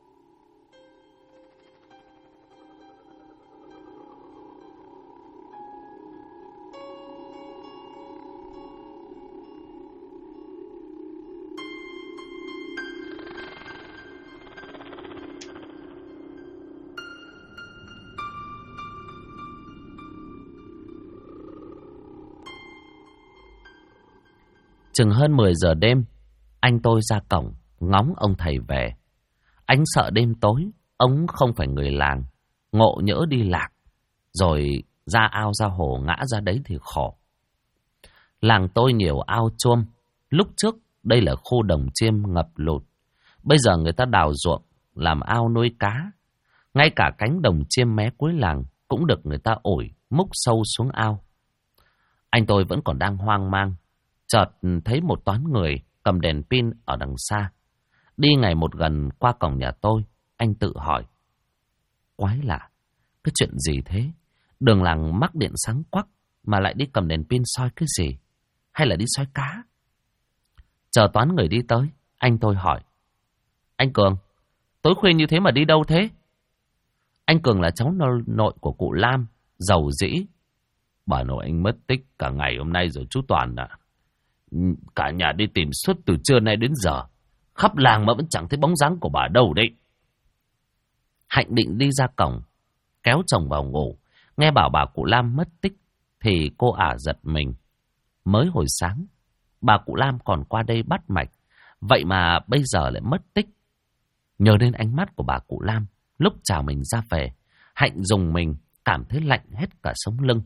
Chừng hơn 10 giờ đêm, anh tôi ra cổng ngóng ông thầy về. Anh sợ đêm tối ông không phải người làng, ngộ nhỡ đi lạc, rồi ra ao ra hồ ngã ra đấy thì khổ. Làng tôi nhiều ao chuông. Lúc trước đây là khu đồng chiêm ngập lụt, bây giờ người ta đào ruộng làm ao nuôi cá. Ngay cả cánh đồng chiêm mé cuối làng cũng được người ta ủi múc sâu xuống ao. Anh tôi vẫn còn đang hoang mang, chợt thấy một toán người cầm đèn pin ở đằng xa. Đi ngày một gần qua cổng nhà tôi, anh tự hỏi. Quái lạ, cái chuyện gì thế? Đường làng mắc điện sáng quắc mà lại đi cầm đèn pin soi cái gì? Hay là đi soi cá? Chờ toán người đi tới, anh tôi hỏi. Anh Cường, tối khuya như thế mà đi đâu thế? Anh Cường là cháu nội của cụ Lam, giàu dĩ. Bà nội anh mất tích cả ngày hôm nay rồi chú Toàn ạ. Cả nhà đi tìm suốt từ trưa nay đến giờ. Khắp làng mà vẫn chẳng thấy bóng dáng của bà đâu đấy. Hạnh định đi ra cổng, kéo chồng vào ngủ. Nghe bảo bà cụ Lam mất tích thì cô ả giật mình. Mới hồi sáng, bà cụ Lam còn qua đây bắt mạch. Vậy mà bây giờ lại mất tích. Nhớ đến ánh mắt của bà cụ Lam lúc chào mình ra về, Hạnh dùng mình cảm thấy lạnh hết cả sống lưng.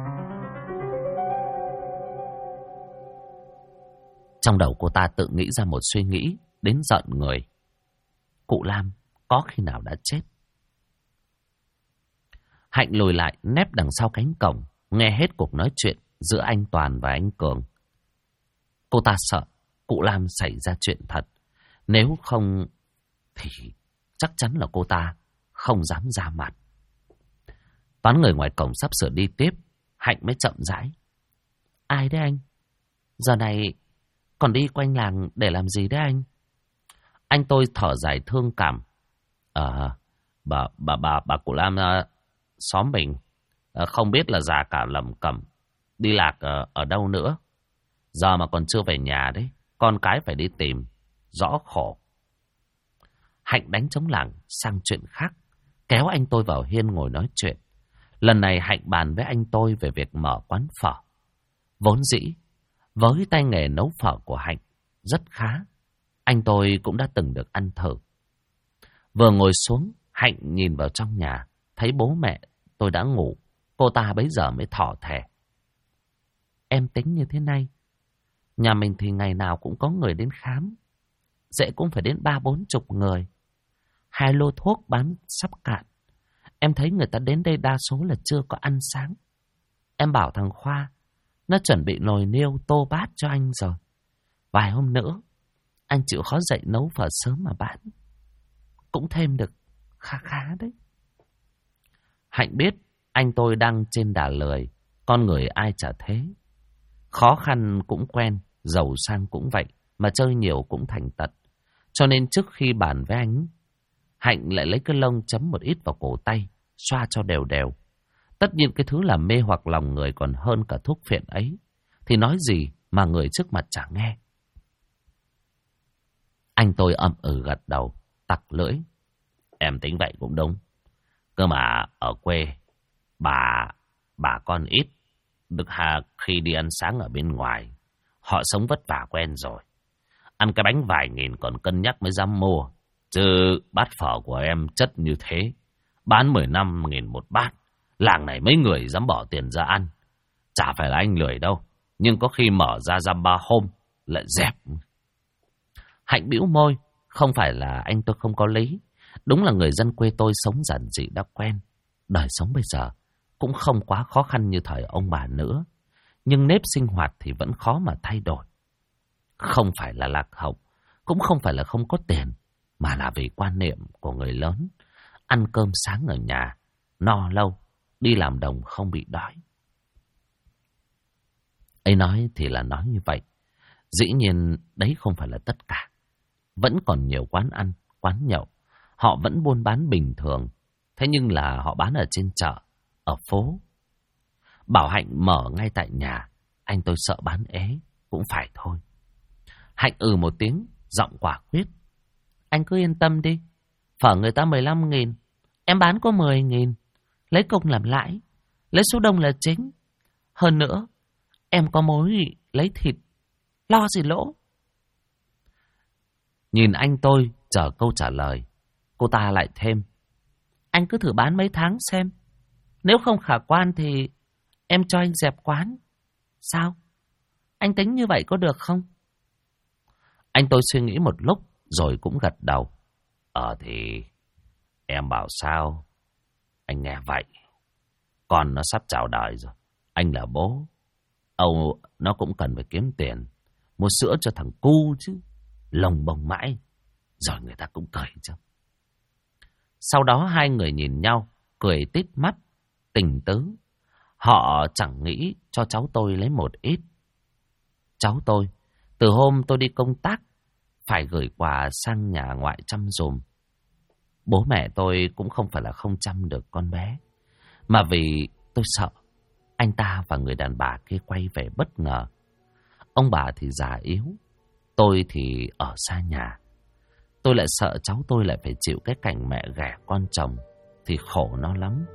Trong đầu cô ta tự nghĩ ra một suy nghĩ đến giận người. Cụ Lam có khi nào đã chết? Hạnh lùi lại nép đằng sau cánh cổng, nghe hết cuộc nói chuyện giữa anh Toàn và anh Cường. Cô ta sợ cụ Lam xảy ra chuyện thật. Nếu không thì chắc chắn là cô ta không dám ra mặt. Toán người ngoài cổng sắp sửa đi tiếp, Hạnh mới chậm rãi. Ai đấy anh? Giờ này còn đi quanh làng để làm gì đấy anh? Anh tôi thở dài thương cảm. Bà cụ Lam xóm mình không biết là già cả lầm cẩm, đi lạc ở đâu nữa. Giờ mà còn chưa về nhà đấy, con cái phải đi tìm, rõ khổ. Hạnh đánh trống lảng sang chuyện khác, kéo anh tôi vào hiên ngồi nói chuyện. Lần này Hạnh bàn với anh tôi về việc mở quán phở. Vốn dĩ, với tay nghề nấu phở của Hạnh rất khá, anh tôi cũng đã từng được ăn thử. Vừa ngồi xuống, Hạnh nhìn vào trong nhà, thấy bố mẹ tôi đã ngủ. Cô ta bấy giờ mới thỏ thẻ. Em tính như thế này, nhà mình thì ngày nào cũng có người đến khám, dễ cũng phải đến 30-40 người. 2 lô thuốc bán sắp cạn. Em thấy người ta đến đây đa số là chưa có ăn sáng. Em bảo thằng Khoa, nó chuẩn bị nồi niêu tô bát cho anh rồi. Vài hôm nữa, anh chịu khó dậy nấu phở sớm mà bán. Cũng thêm được khá khá đấy. Hạnh biết anh tôi đang trên đà lười. Con người ai chả thế. Khó khăn cũng quen, giàu sang cũng vậy. Mà chơi nhiều cũng thành tật. Cho nên trước khi bàn với anh, Hạnh lại lấy cái lông chấm một ít vào cổ tay, xoa cho đều đều. Tất nhiên cái thứ làm mê hoặc lòng người còn hơn cả thuốc phiện ấy. Thì nói gì mà người trước mặt chả nghe. Anh tôi ậm gật đầu, tặc lưỡi. Em tính vậy cũng đúng. Cơ mà ở quê, bà con ít. Được khi đi ăn sáng ở bên ngoài, họ sống vất vả quen rồi. Ăn cái bánh vài nghìn còn cân nhắc mới dám mua. Chứ bát phở của em chất như thế, bán 15.000 một bát. Làng này mấy người dám bỏ tiền ra ăn. Chả phải là anh lười đâu, nhưng có khi mở ra dăm 3 hôm lại dẹp. Hạnh bĩu môi. Không phải là anh tôi không có lý. Đúng là người dân quê tôi sống giản dị đã quen. Đời sống bây giờ cũng không quá khó khăn như thời ông bà nữa. Nhưng nếp sinh hoạt thì vẫn khó mà thay đổi. Không phải là lạc hậu, cũng không phải là không có tiền, mà là vì quan niệm của người lớn. Ăn cơm sáng ở nhà, no lâu, đi làm đồng không bị đói. Ấy nói thì là nói như vậy. Dĩ nhiên đấy không phải là tất cả. Vẫn còn nhiều quán ăn, quán nhậu. Họ vẫn buôn bán bình thường. Thế nhưng là họ bán ở trên chợ, ở phố. Bảo Hạnh mở ngay tại nhà, anh tôi sợ bán ế, cũng phải thôi. Hạnh một tiếng, giọng quả quyết. Anh cứ yên tâm đi. Phở người ta 15.000, em bán có 10.000. Lấy công làm lãi, lấy số đông là chính. Hơn nữa, em có mối lấy thịt, lo gì lỗ. Nhìn anh tôi chờ câu trả lời, cô ta lại thêm. Anh cứ thử bán mấy tháng xem. Nếu không khả quan thì em cho anh dẹp quán. Sao? Anh tính như vậy có được không? Anh tôi suy nghĩ một lúc rồi cũng gật đầu. Thì em bảo sao anh nghe vậy. Con nó sắp chào đời rồi. Anh là bố. Âu nó cũng cần phải kiếm tiền. Mua sữa cho thằng cu chứ. Lồng bồng mãi. Rồi người ta cũng cười chứ. Sau đó hai người nhìn nhau, cười tít mắt, tình tứ. Họ chẳng nghĩ cho cháu tôi lấy một ít. Cháu tôi, từ hôm tôi đi công tác, phải gửi quà sang nhà ngoại chăm dùm. Bố mẹ tôi cũng không phải là không chăm được con bé, mà vì tôi sợ anh ta và người đàn bà kia quay về bất ngờ. Ông bà thì già yếu, tôi thì ở xa nhà. Tôi lại sợ cháu tôi lại phải chịu cái cảnh mẹ ghẻ con chồng, thì khổ nó lắm.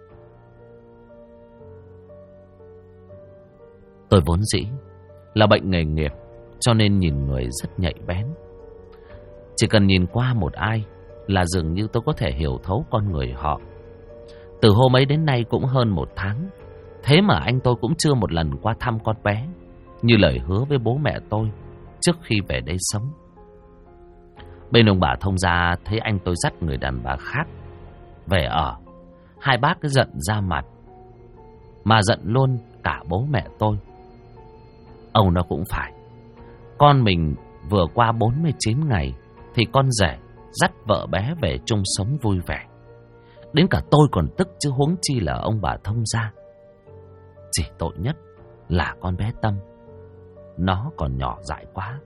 Tôi vốn dĩ là bệnh nghề nghiệp, cho nên nhìn người rất nhạy bén. Chỉ cần nhìn qua một ai là dường như tôi có thể hiểu thấu con người họ. Từ hôm ấy đến nay cũng hơn 1 tháng, thế mà anh tôi cũng chưa một lần qua thăm con bé, như lời hứa với bố mẹ tôi trước khi về đây sống. Bên ông bà thông gia thấy anh tôi dắt người đàn bà khác về ở, hai bác cứ giận ra mặt, mà giận luôn cả bố mẹ tôi. Ông nó cũng phải. Con mình vừa qua 49 ngày thì con rể dắt vợ bé về chung sống vui vẻ. Đến cả tôi còn tức chứ huống chi là ông bà thông gia. Chỉ tội nhất là con bé Tâm, nó còn nhỏ dại quá.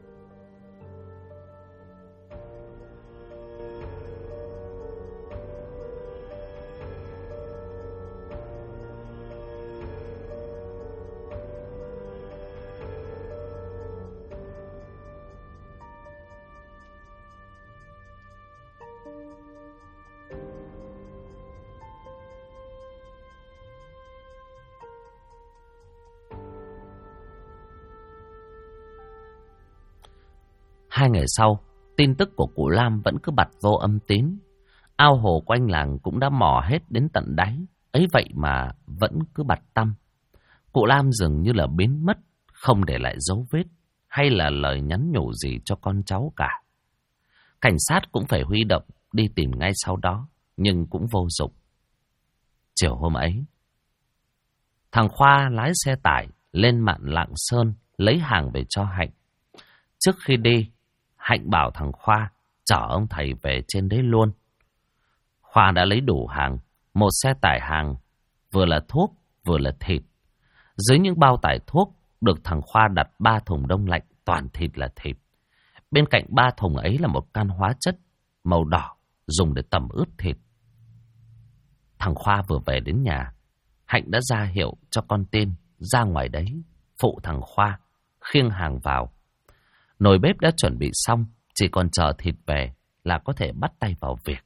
Hai ngày sau, tin tức của cụ Lam vẫn cứ bặt vô âm tín. Ao hồ quanh làng cũng đã mò hết đến tận đáy, ấy vậy mà vẫn cứ bặt tăm. Cụ Lam dường như là biến mất, không để lại dấu vết hay là lời nhắn nhủ gì cho con cháu cả. Cảnh sát cũng phải huy động đi tìm ngay sau đó, nhưng cũng vô dụng. Chiều hôm ấy, thằng Khoa lái xe tải lên mạn Lạng Sơn lấy hàng về cho Hạnh. Trước khi đi, Hạnh bảo thằng Khoa chở ông thầy về trên đấy luôn. Khoa đã lấy đủ hàng, một xe tải hàng, vừa là thuốc, vừa là thịt. Dưới những bao tải thuốc, được thằng Khoa đặt 3 thùng đông lạnh, toàn thịt là thịt. Bên cạnh 3 thùng ấy là một can hóa chất màu đỏ, dùng để tẩm ướt thịt. Thằng Khoa vừa về đến nhà, Hạnh đã ra hiệu cho con tin ra ngoài đấy, phụ thằng Khoa, khiêng hàng vào. Nồi bếp đã chuẩn bị xong, chỉ còn chờ thịt về là có thể bắt tay vào việc.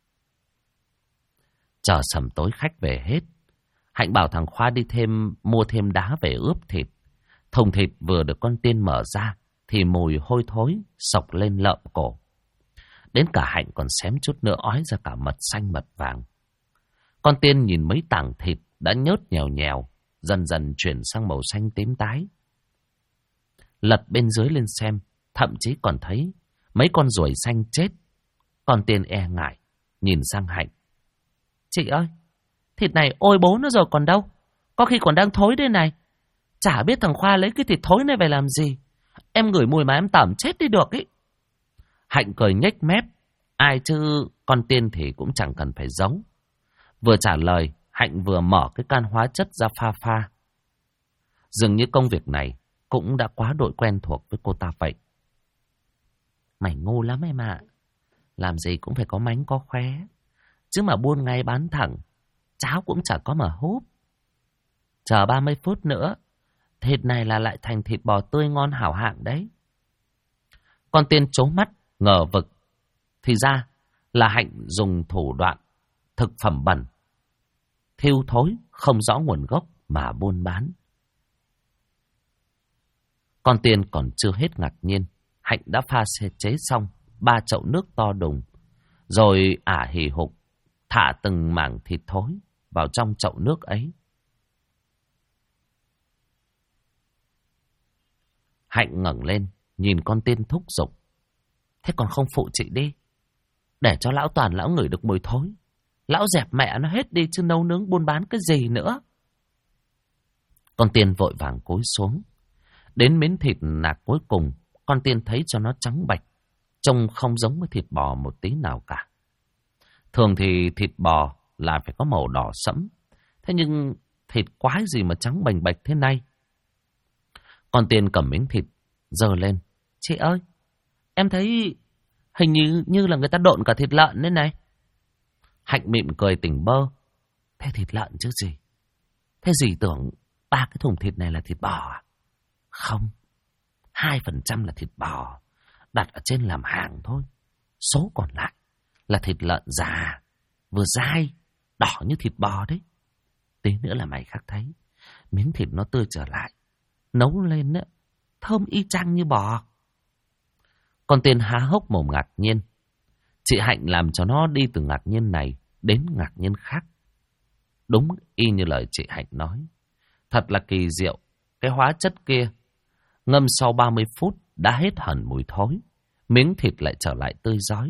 Chờ sầm tối khách về hết, Hạnh bảo thằng Khoa đi mua thêm đá về ướp thịt. Thùng thịt vừa được con Tiên mở ra thì mùi hôi thối sộc lên lợm cổ. Đến cả Hạnh còn xém chút nữa ói ra cả mật xanh mật vàng. Con Tiên nhìn mấy tảng thịt đã nhớt nhèo nhèo, dần dần chuyển sang màu xanh tím tái. Lật bên dưới lên xem, thậm chí còn thấy mấy con ruồi xanh chết. Con Tiên e ngại, nhìn sang Hạnh. Chị ơi, thịt này ôi bố nó rồi còn đâu. Có khi còn đang thối đây này. Chả biết thằng Khoa lấy cái thịt thối này về làm gì. Em ngửi mùi mà em tẩm chết đi được ý. Hạnh cười nhếch mép. Ai chứ con Tiên thì cũng chẳng cần phải giấu. Vừa trả lời, Hạnh vừa mở cái can hóa chất ra pha pha. Dường như công việc này cũng đã quá đội quen thuộc với cô ta vậy. Mày ngu lắm em ạ. Làm gì cũng phải có mánh có khóe. Chứ mà buôn ngay bán thẳng, cháo cũng chả có mà húp. Chờ 30 phút nữa, thịt này là lại thành thịt bò tươi ngon hảo hạng đấy. Con Tiên trố mắt, ngờ vực. Thì ra là Hạnh dùng thủ đoạn thực phẩm bẩn, thiêu thối, không rõ nguồn gốc mà buôn bán. Con Tiên còn chưa hết ngạc nhiên, Hạnh đã pha chế xong 3 chậu nước to đùng, rồi ả hì hục thả từng mảng thịt thối vào trong chậu nước ấy. Hạnh ngẩng lên, nhìn con Tiên thúc giục. Thế còn không phụ chị đi, để cho lão Toàn lão ngửi được mùi thối. Lão dẹp mẹ nó hết đi chứ nấu nướng buôn bán cái gì nữa. Con Tiên vội vàng cúi xuống. Đến miếng thịt nạc cuối cùng, con Tiên thấy cho nó trắng bạch, trông không giống với thịt bò một tí nào cả. Thường thì thịt bò là phải có màu đỏ sẫm, thế nhưng thịt quái gì mà trắng bành bạch thế này? Con Tiên cầm miếng thịt giơ lên. Chị ơi, em thấy hình như là người ta độn cả thịt lợn đấy này. Hạnh mỉm cười tỉnh bơ. Thế thịt lợn chứ gì? Thế dì tưởng 3 cái thùng thịt này là thịt bò à? Không, 2% là thịt bò, đặt ở trên làm hàng thôi. Số còn lại là thịt lợn già, vừa dai, đỏ như thịt bò đấy. Tí nữa là mày khác thấy, miếng thịt nó tươi trở lại, nấu lên á, thơm y chang như bò. Con Tiên há hốc mồm ngạc nhiên. Chị Hạnh làm cho nó đi từ ngạc nhiên này đến ngạc nhiên khác. Đúng y như lời chị Hạnh nói. Thật là kỳ diệu, cái hóa chất kia ngâm sau 30 phút đã hết hẳn mùi thối, miếng thịt lại trở lại tươi rói.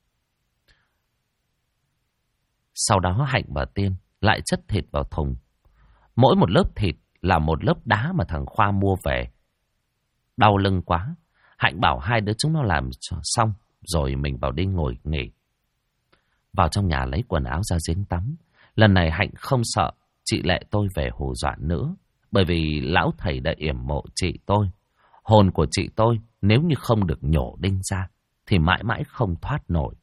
Sau đó Hạnh và Tiên lại chất thịt vào thùng. Mỗi một lớp thịt là một lớp đá mà thằng Khoa mua về. Đau lưng quá, Hạnh bảo hai đứa chúng nó làm xong rồi mình vào đi ngồi nghỉ. Vào trong nhà lấy quần áo ra giếng tắm. Lần này Hạnh không sợ chị Lệ tôi về hù dọa nữa, bởi vì lão thầy đã yểm mộ chị tôi. Hồn của chị tôi nếu như không được nhổ đinh ra thì mãi mãi không thoát nổi.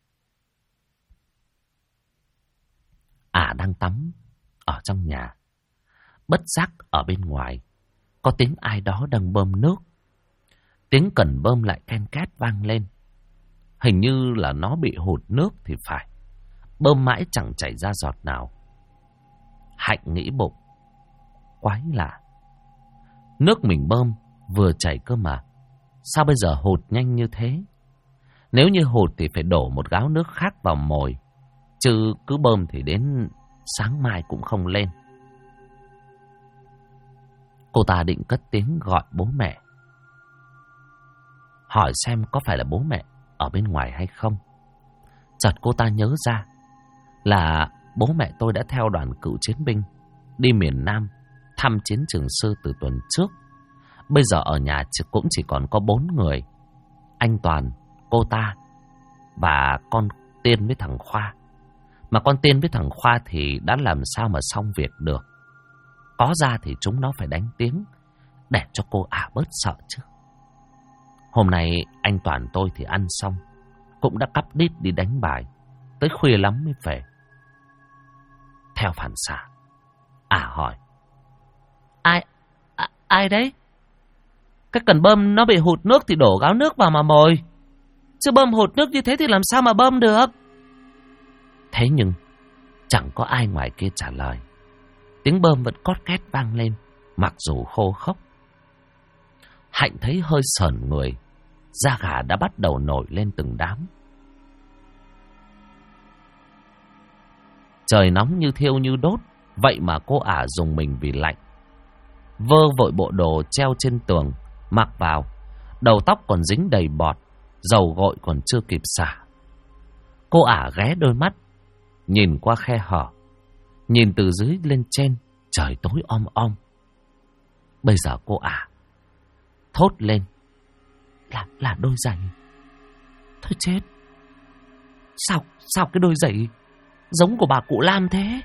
Đang tắm ở trong nhà, bất giác ở bên ngoài có tiếng ai đó đang bơm nước. Tiếng cần bơm lại ken két vang lên. Hình như là nó bị hụt nước thì phải, bơm mãi chẳng chảy ra giọt nào. Hạnh nghĩ bụng, quái lạ, nước mình bơm vừa chảy cơ mà, sao bây giờ hụt nhanh như thế? Nếu như hụt thì phải đổ một gáo nước khác vào mồi, chứ cứ bơm thì đến sáng mai cũng không lên. Cô ta định cất tiếng gọi bố mẹ, hỏi xem có phải là bố mẹ ở bên ngoài hay không. Chợt cô ta nhớ ra là bố mẹ tôi đã theo đoàn cựu chiến binh đi miền Nam thăm chiến trường sư từ tuần trước. Bây giờ ở nhà cũng chỉ còn có 4 người: anh Toàn, cô ta và con Tiên với thằng Khoa. Mà con Tiên với thằng Khoa thì đã làm sao mà xong việc được. Có ra thì chúng nó phải đánh tiếng để cho cô bớt sợ chứ. Hôm nay anh Toàn tôi thì ăn xong cũng đã cắp đít đi đánh bài, tới khuya lắm mới về. Theo phản xạ, hỏi: Ai đấy? Cái cần bơm nó bị hụt nước thì đổ gáo nước vào mà mồi, chứ bơm hụt nước như thế thì làm sao mà bơm được? Thế nhưng chẳng có ai ngoài kia trả lời. Tiếng bơm vẫn cót két vang lên, mặc dù khô khốc. Hạnh thấy hơi sởn người, da gà đã bắt đầu nổi lên từng đám. Trời nóng như thiêu như đốt, vậy mà cô dùng mình vì lạnh. Vơ vội bộ đồ treo trên tường, mặc vào. Đầu tóc còn dính đầy bọt, dầu gội còn chưa kịp xả. Cô ghé đôi mắt, nhìn qua khe hở, nhìn từ dưới lên trên, trời tối om om. Bây giờ cô thốt lên: Là đôi giày. Thôi chết, sao cái đôi giày giống của bà cụ Lam thế?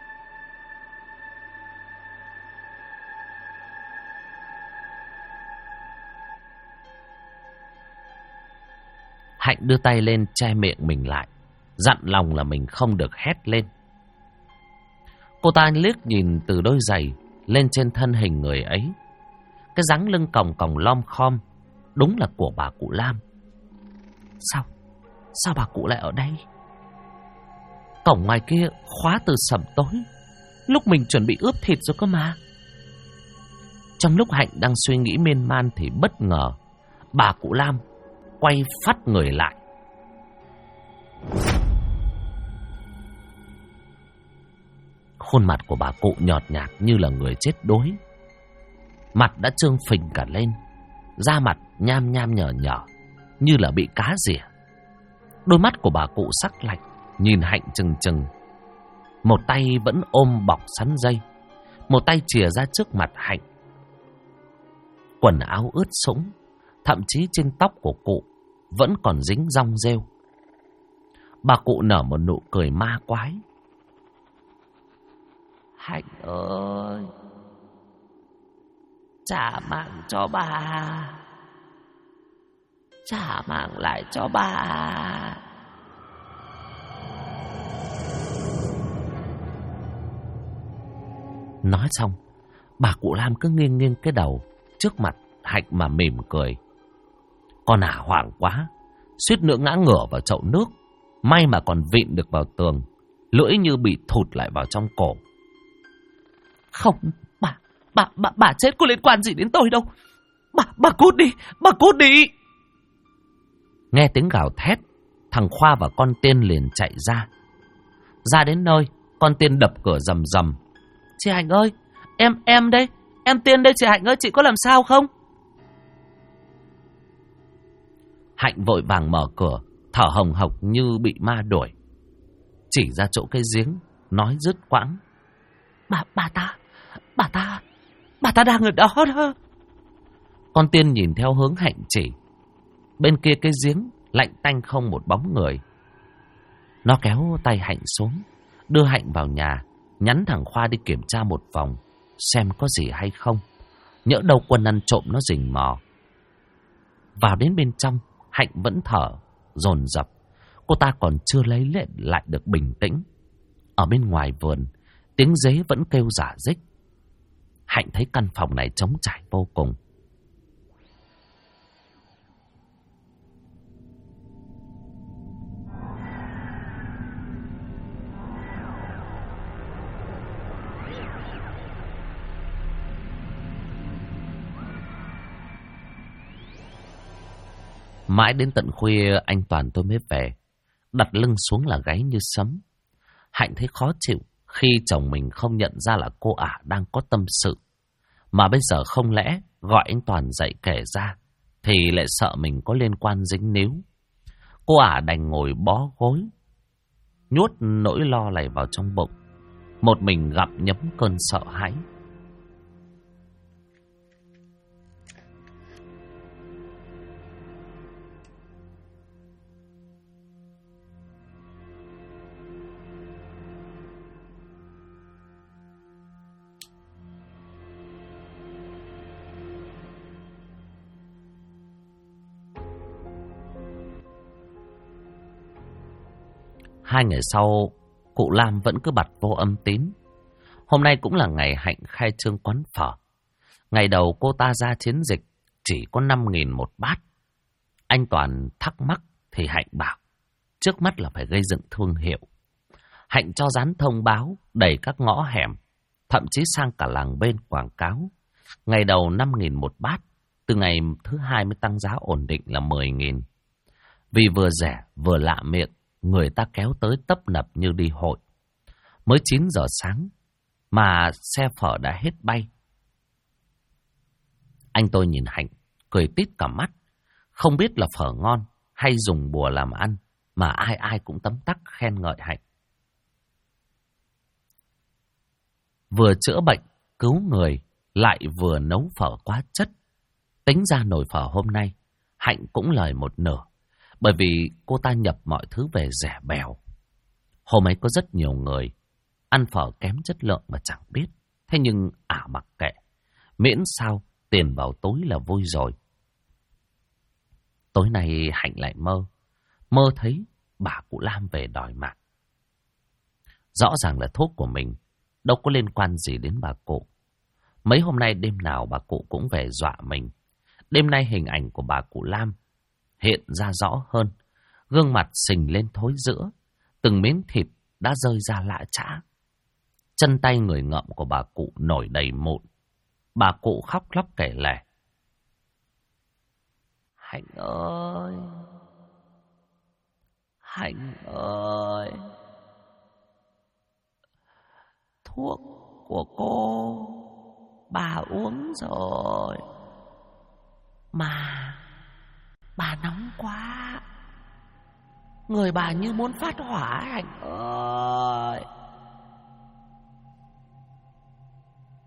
Hạnh đưa tay lên che miệng mình lại, dặn lòng là mình không được hét lên. Cô ta liếc nhìn từ đôi giày lên trên thân hình người ấy. Cái dáng lưng còng còng lom khom, đúng là của bà cụ Lam. Sao bà cụ lại ở đây? Cổng ngoài kia khóa từ sẩm tối, lúc mình chuẩn bị ướp thịt rồi cơ mà. Trong lúc Hạnh đang suy nghĩ miên man thì bất ngờ bà cụ Lam quay phắt người lại. Khuôn mặt của bà cụ nhợt nhạt như là người chết đuối. Mặt đã trương phình cả lên, da mặt nham nham nhở nhở như là bị cá rỉa. Đôi mắt của bà cụ sắc lạnh, nhìn Hạnh chừng chừng. Một tay vẫn ôm bọc sắn dây, một tay chìa ra trước mặt Hạnh. Quần áo ướt sũng, thậm chí trên tóc của cụ vẫn còn dính rong rêu. Bà cụ nở một nụ cười ma quái. Hạnh ơi, trả mạng cho bà, trả mạng lại cho bà. Nói xong, bà cụ Lam cứ nghiêng nghiêng cái đầu trước mặt Hạnh mà mỉm cười. Con ả hoảng quá, suýt nữa ngã ngửa vào chậu nước. May mà còn vịn được vào tường, lưỡi như bị thụt lại vào trong cổ. Không, bà chết có liên quan gì đến tôi đâu. Bà cút đi, bà cút đi. Nghe tiếng gào thét, thằng Khoa và con Tiên liền chạy ra. Ra đến nơi, con Tiên đập cửa rầm rầm. Chị Hạnh ơi, em đây, em Tiên đây chị Hạnh ơi, chị có làm sao không? Hạnh vội vàng mở cửa, thở hồng hộc như bị ma đuổi. Chỉ ra chỗ cái giếng, nói dứt quãng. Bà ta đang ở đó đó. Con Tiên nhìn theo hướng Hạnh chỉ. Bên kia cái giếng, lạnh tanh không một bóng người. Nó kéo tay Hạnh xuống, đưa Hạnh vào nhà, nhắn thằng Khoa đi kiểm tra một vòng, xem có gì hay không. Nhỡ đâu Quân ăn trộm nó rình mò. Vào đến bên trong, Hạnh vẫn thở dồn dập. Cô ta còn chưa lấy lại được bình tĩnh. Ở bên ngoài vườn, tiếng dế vẫn kêu rả rích. Hạnh thấy căn phòng này trống trải vô cùng. Mãi đến tận khuya anh Toàn tôi mới về. Đặt lưng xuống là gáy như sấm. Hạnh thấy khó chịu khi chồng mình không nhận ra là cô ả đang có tâm sự. Mà bây giờ không lẽ gọi anh Toàn dậy kể ra thì lại sợ mình có liên quan dính níu. Cô ả đành ngồi bó gối, nhốt nỗi lo này vào trong bụng, một mình gặm nhấm cơn sợ hãi. Hai ngày sau, cụ Lam vẫn cứ bặt vô âm tín. Hôm nay cũng là ngày Hạnh khai trương quán phở. Ngày đầu cô ta ra chiến dịch chỉ có 5.000 một bát. Anh Toàn thắc mắc thì Hạnh bảo trước mắt là phải gây dựng thương hiệu. Hạnh cho dán thông báo đầy các ngõ hẻm, thậm chí sang cả làng bên quảng cáo. Ngày đầu 5.000 một bát, từ ngày thứ hai mới tăng giá ổn định là 10.000. Vì vừa rẻ vừa lạ miệng, người ta kéo tới tấp nập như đi hội. Mới 9 giờ sáng mà xe phở đã hết bay. Anh tôi nhìn Hạnh, cười tít cả mắt. Không biết là phở ngon hay dùng bùa làm ăn mà ai ai cũng tấm tắc khen ngợi Hạnh. Vừa chữa bệnh, cứu người, lại vừa nấu phở quá chất. Tính ra nồi phở hôm nay, Hạnh cũng lời một nửa. Bởi vì cô ta nhập mọi thứ về rẻ bèo. Hôm ấy có rất nhiều người ăn phở kém chất lượng mà chẳng biết. Thế nhưng ả mặc kệ. Miễn sao tiền vào túi là vui rồi. Tối nay Hạnh lại mơ thấy bà cụ Lam về đòi mạng. Rõ ràng là thuốc của mình đâu có liên quan gì đến bà cụ. Mấy hôm nay đêm nào bà cụ cũng về dọa mình. Đêm nay hình ảnh của bà cụ Lam hiện ra rõ hơn. Gương mặt sình lên thối rữa, từng miếng thịt đã rơi ra lạ chã. Chân tay người ngợm của bà cụ nổi đầy mụn. Bà cụ khóc lóc kể lể. Hạnh ơi, Hạnh ơi, thuốc của cô bà uống rồi mà bà nóng quá, người bà như muốn phát hỏa. Hạnh ơi.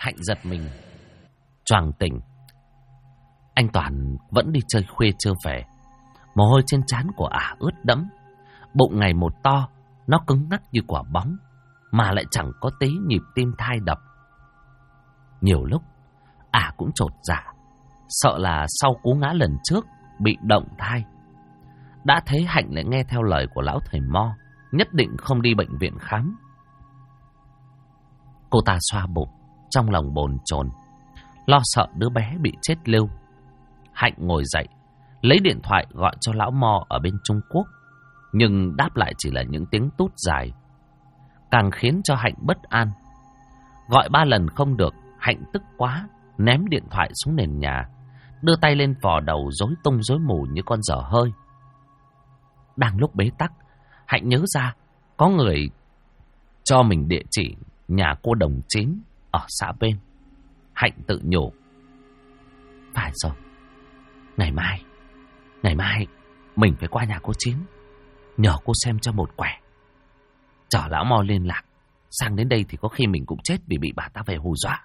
Hạnh giật mình, choàng tỉnh. Anh Toàn vẫn đi chơi khuya chưa về. Mồ hôi trên trán của ả ướt đẫm. Bụng ngày một to, nó cứng ngắc như quả bóng, mà lại chẳng có tí nhịp tim thai đập. Nhiều lúc ả cũng chột dạ, sợ là sau cú ngã lần trước bị động thai. Đã thế Hạnh lại nghe theo lời của lão thầy Mo, nhất định không đi bệnh viện khám. Cô ta xoa bụng, trong lòng bồn chồn, lo sợ đứa bé bị chết lưu. Hạnh ngồi dậy, lấy điện thoại gọi cho lão Mo ở bên Trung Quốc, nhưng đáp lại chỉ là những tiếng tút dài, càng khiến cho Hạnh bất an. Gọi 3 lần không được, Hạnh tức quá, ném điện thoại xuống nền nhà, đưa tay lên vò đầu rối tung rối mù như con dở hơi. Đang lúc bế tắc, Hạnh nhớ ra có người cho mình địa chỉ nhà cô Đồng Chín ở xã bên. Hạnh tự nhủ, phải rồi, ngày mai mình phải qua nhà cô Chín, nhờ cô xem cho một quẻ, chở lão Mo liên lạc. Sang đến đây thì có khi mình cũng chết vì bị bà ta về hù dọa.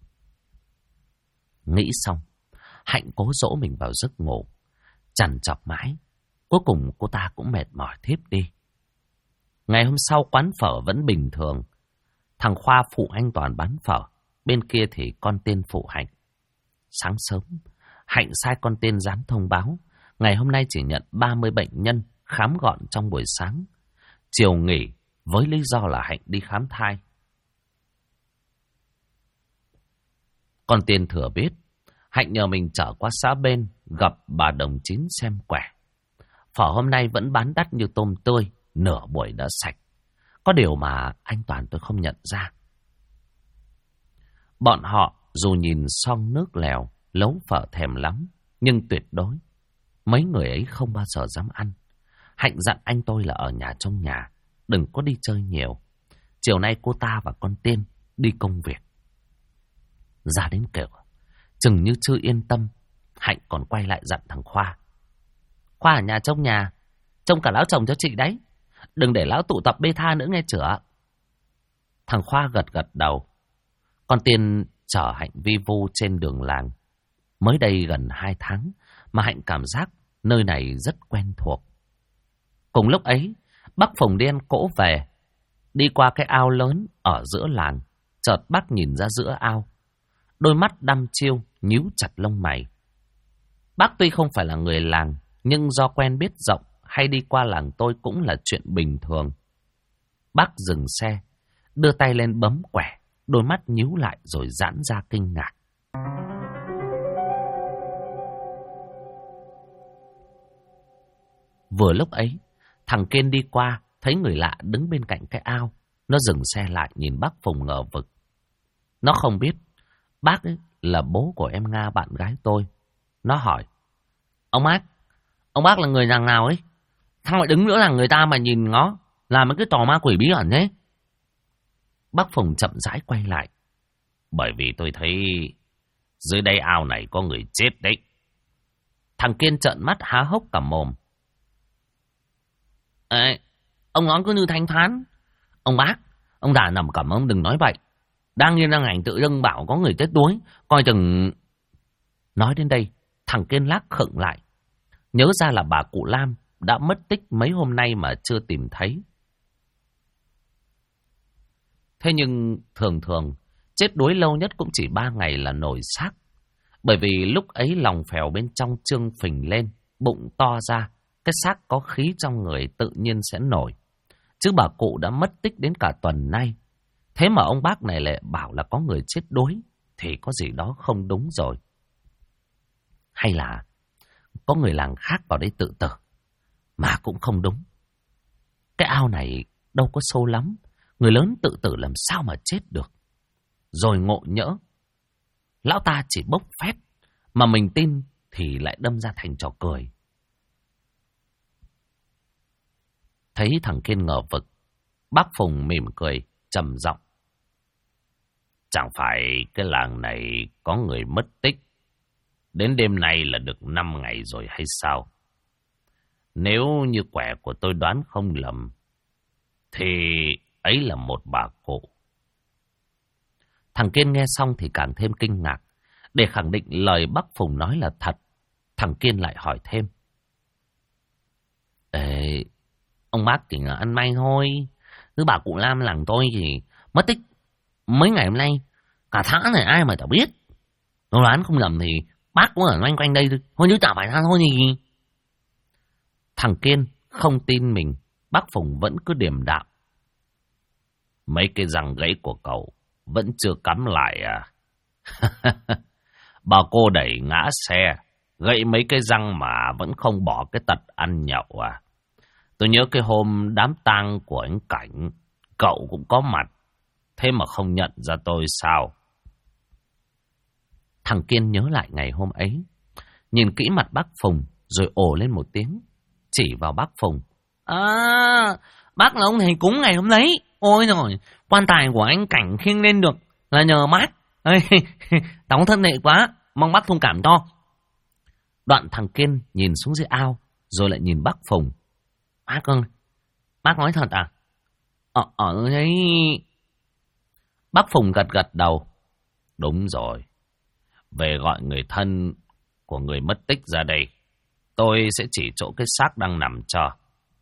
Nghĩ xong, Hạnh cố dỗ mình vào giấc ngủ. Trằn trọc mãi, cuối cùng cô ta cũng mệt mỏi thiếp đi. Ngày hôm sau quán phở vẫn bình thường. Thằng Khoa phụ anh Toàn bán phở, bên kia thì con Tiên phụ Hạnh. Sáng sớm, Hạnh sai con Tiên dán thông báo ngày hôm nay chỉ nhận 30 bệnh nhân khám gọn trong buổi sáng. Chiều nghỉ với lý do là Hạnh đi khám thai. Con Tiên thừa biết, Hạnh nhờ mình chở qua xã bên gặp bà Đồng Chín xem quẻ. Phở hôm nay vẫn bán đắt như tôm tươi, nửa buổi đã sạch. Có điều mà anh Toàn tôi không nhận ra. Bọn họ dù nhìn xong nước lèo, lấu phở thèm lắm, nhưng tuyệt đối mấy người ấy không bao giờ dám ăn. Hạnh dặn anh tôi là ở nhà trong nhà, đừng có đi chơi nhiều. Chiều nay cô ta và con Tiên đi công việc. Ra đến cửa, chừng như chưa yên tâm, Hạnh còn quay lại dặn thằng Khoa. Khoa ở nhà, trông cả lão chồng cho chị đấy. Đừng để lão tụ tập bê tha nữa nghe chửa. Thằng Khoa gật gật đầu. Con Tiên chở Hạnh vi vu trên đường làng. Mới đây gần 2 tháng mà Hạnh cảm giác nơi này rất quen thuộc. Cùng lúc ấy, bác Phùng đen cỗ về, đi qua cái ao lớn ở giữa làng. Chợt bác nhìn ra giữa ao, đôi mắt đăm chiêu, nhíu chặt lông mày. Bác tuy không phải là người làng, nhưng do quen biết rộng hay đi qua làng tôi cũng là chuyện bình thường. Bác dừng xe, đưa tay lên bấm quẻ, đôi mắt nhíu lại rồi giãn ra kinh ngạc. Vừa lúc ấy, thằng Kiên đi qua, thấy người lạ đứng bên cạnh cái ao. Nó dừng xe lại nhìn bác Phùng ngờ vực. Nó không biết bác ấy là bố của em Nga bạn gái tôi. Nó hỏi, ông bác là người làng nào ấy? Sao lại đứng giữa làng người ta mà nhìn ngó, làm mấy cái trò ma quỷ bí ẩn thế? Bác Phùng chậm rãi quay lại. Bởi vì tôi thấy dưới đây ao này có người chết đấy. Thằng Kiên trợn mắt há hốc cả mồm. Ê, ông nói cứ như thanh thán. Ông bác, ông già nằm cẩm, ông đừng nói vậy. Đang yên đang ảnh tự dưng bảo có người chết đuối, coi chừng... Nói đến đây, thằng Kiên lác khựng lại. Nhớ ra là bà cụ Lam đã mất tích mấy hôm nay mà chưa tìm thấy. Thế nhưng thường chết đuối lâu nhất cũng chỉ 3 ngày là nổi xác. Bởi vì lúc ấy lòng phèo bên trong trương phình lên, bụng to ra, cái xác có khí trong người tự nhiên sẽ nổi. Chứ bà cụ đã mất tích đến cả tuần nay. Thế mà ông bác này lại bảo là có người chết đuối, thì có gì đó không đúng rồi. Hay là có người làng khác vào đây tự tử, mà cũng không đúng. Cái ao này đâu có sâu lắm, người lớn tự tử làm sao mà chết được. Rồi ngộ nhỡ, lão ta chỉ bốc phét, mà mình tin thì lại đâm ra thành trò cười. Thấy thằng Kiên ngờ vực, bác Phùng mỉm cười, trầm giọng. Chẳng phải cái làng này có người mất tích đến đêm nay là được 5 ngày rồi hay sao? Nếu như quẻ của tôi đoán không lầm, thì ấy là một bà cụ. Thằng Kiên nghe xong thì càng thêm kinh ngạc. Để khẳng định lời bác Phùng nói là thật, thằng Kiên lại hỏi thêm. Ê, ông bác chỉ là ăn may thôi. Thứ bà cụ Lam làng tôi thì mất tích mấy ngày hôm nay. Cả xã này ai mà chả biết. Tôi đoán không lầm thì bác cũng ở loanh quanh đây thôi. Thôi chứ chả phải ra thôi gì. Thằng Kiên không tin mình. Bác Phùng vẫn cứ điềm đạm. Mấy cái răng gãy của cậu vẫn chưa cắm lại à? Bà cô đẩy ngã xe, gãy mấy cái răng mà vẫn không bỏ cái tật ăn nhậu à? Tôi nhớ cái hôm đám tang của anh Cảnh, cậu cũng có mặt. Thế mà không nhận ra tôi sao? Thằng Kiên nhớ lại ngày hôm ấy, nhìn kỹ mặt bác Phùng rồi ồ lên một tiếng, chỉ vào bác Phùng. À, bác là ông thầy cúng ngày hôm đấy. Ôi rồi, quan tài của anh Cảnh khiêng lên được là nhờ bác. Tống thân nệ quá, mong bác thông cảm cho. Đoạn thằng Kiên nhìn xuống dưới ao, rồi lại nhìn bác Phùng. Bác ơi, bác nói thật à? Ở đấy. Bác Phùng gật gật đầu. Đúng rồi. Về gọi người thân của người mất tích ra đây. Tôi sẽ chỉ chỗ cái xác đang nằm cho.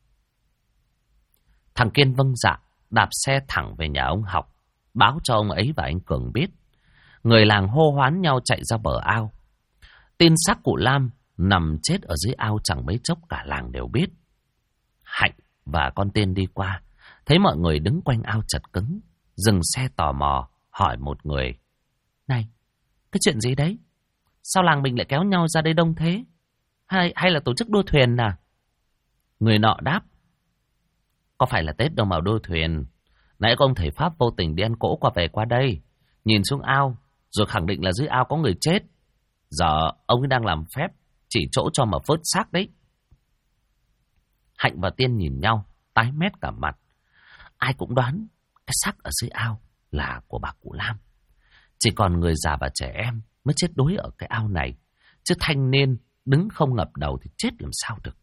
Thằng Kiên vâng dạ, đạp xe thẳng về nhà ông Học, báo cho ông ấy và anh Cường biết. Người làng hô hoán nhau chạy ra bờ ao. Tin xác cụ Lam nằm chết ở dưới ao chẳng mấy chốc cả làng đều biết. Hạnh và con Tiên đi qua, thấy mọi người đứng quanh ao chật cứng, dừng xe tò mò, hỏi một người. Này, cái chuyện gì đấy? Sao làng mình lại kéo nhau ra đây đông thế? Hay là tổ chức đua thuyền à? Người nọ đáp. Có phải là Tết đâu mà đua thuyền. Nãy có ông thầy Pháp vô tình đi ăn cỗ qua đây, nhìn xuống ao, rồi khẳng định là dưới ao có người chết. Giờ ông ấy đang làm phép chỉ chỗ cho mà vớt xác đấy. Hạnh và Tiên nhìn nhau, tái mét cả mặt. Ai cũng đoán cái xác ở dưới ao là của bà cụ Lam. Chỉ còn người già và trẻ em mới chết đuối ở cái ao này, chứ thanh niên đứng không ngập đầu thì chết làm sao được.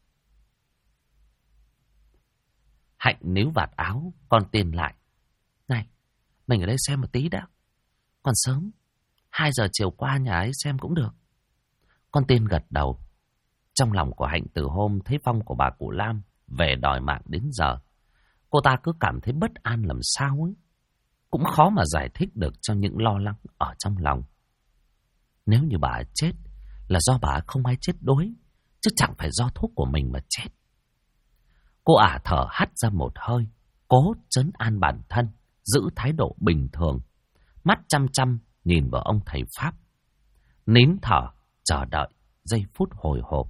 Hạnh níu vạt áo con Tiên lại. Này, mình ở đây xem một tí đã. Còn sớm, 2 giờ chiều qua nhà ấy xem cũng được. Con Tiên gật đầu. Trong lòng của Hạnh từ hôm thấy vong của bà cụ Lam về đòi mạng đến giờ, cô ta cứ cảm thấy bất an làm sao ấy. Cũng khó mà giải thích được cho những lo lắng ở trong lòng. Nếu như bà chết là do bà không ai chết đuối, chứ chẳng phải do thuốc của mình mà chết. Cô ả thở hắt ra một hơi, cố trấn an bản thân, giữ thái độ bình thường, mắt chăm chăm nhìn vào ông thầy Pháp, nín thở chờ đợi giây phút hồi hộp.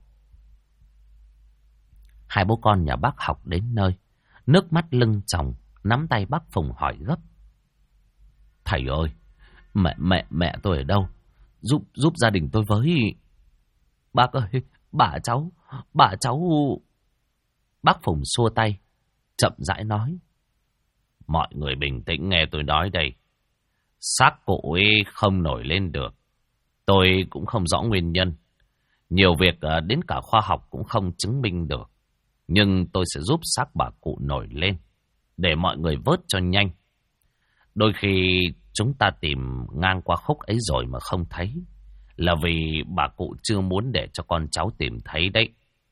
Hai bố con nhà bác Học đến nơi, nước mắt lưng tròng, nắm tay bác Phùng hỏi gấp. Thầy ơi, mẹ tôi ở đâu? Giúp gia đình tôi với. Bác ơi, bà cháu. Bác Phùng xua tay, chậm rãi nói. Mọi người bình tĩnh nghe tôi nói đây. Xác cụ ấy không nổi lên được. Tôi cũng không rõ nguyên nhân. Nhiều việc đến cả khoa học cũng không chứng minh được. Nhưng tôi sẽ giúp xác bà cụ nổi lên, để mọi người vớt cho nhanh. Đôi khi chúng ta tìm ngang qua khúc ấy rồi mà không thấy, là vì bà cụ chưa muốn để cho con cháu tìm thấy đấy.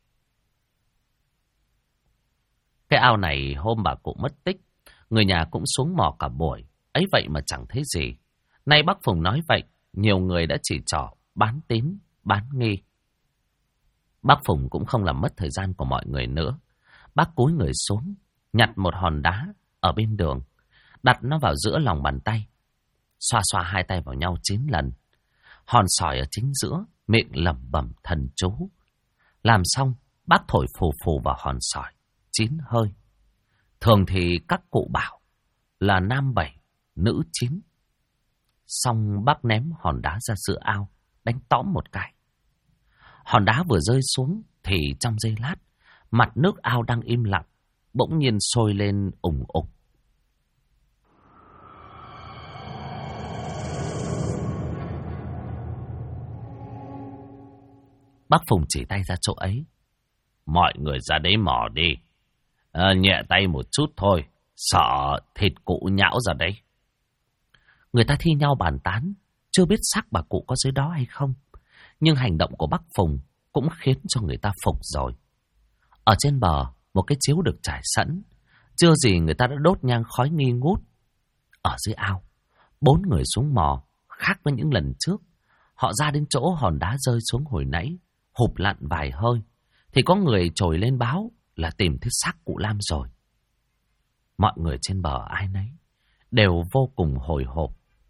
Cái ao này hôm bà cụ mất tích, người nhà cũng xuống mò cả buổi, ấy vậy mà chẳng thấy gì. Nay bác Phùng nói vậy, nhiều người đã chỉ trỏ, bán tín, bán nghi. Bác Phùng cũng không làm mất thời gian của mọi người nữa. Bác cúi người xuống, nhặt một hòn đá ở bên đường, đặt nó vào giữa lòng bàn tay, xoa xoa hai tay vào nhau 9 lần. Hòn sỏi ở chính giữa, miệng lẩm bẩm thần chú. Làm xong, bác thổi phù phù vào hòn sỏi 9 hơi. Thường thì các cụ bảo là nam 7, nữ 9. Xong bác ném hòn đá ra giữa ao, đánh tõm một cái. Hòn đá vừa rơi xuống thì trong giây lát, mặt nước ao đang im lặng bỗng nhiên sôi lên ủng ục. Bác Phùng chỉ tay ra chỗ ấy. Mọi người ra đấy mò đi. Nhẹ tay một chút thôi, sợ thịt cụ nhão ra đấy. Người ta thi nhau bàn tán, chưa biết xác bà cụ có dưới đó hay không. Nhưng hành động của bác Phùng cũng khiến cho người ta phục rồi. Ở trên bờ, một cái chiếu được trải sẵn. Chưa gì người ta đã đốt nhang khói nghi ngút. Ở dưới ao, 4 người xuống mò, khác với những lần trước. Họ ra đến chỗ hòn đá rơi xuống hồi nãy, hụp lặn vài hơi, thì có người trồi lên báo là tìm thấy xác cụ Lam rồi. Mọi người trên bờ ai nấy đều vô cùng hồi hộp.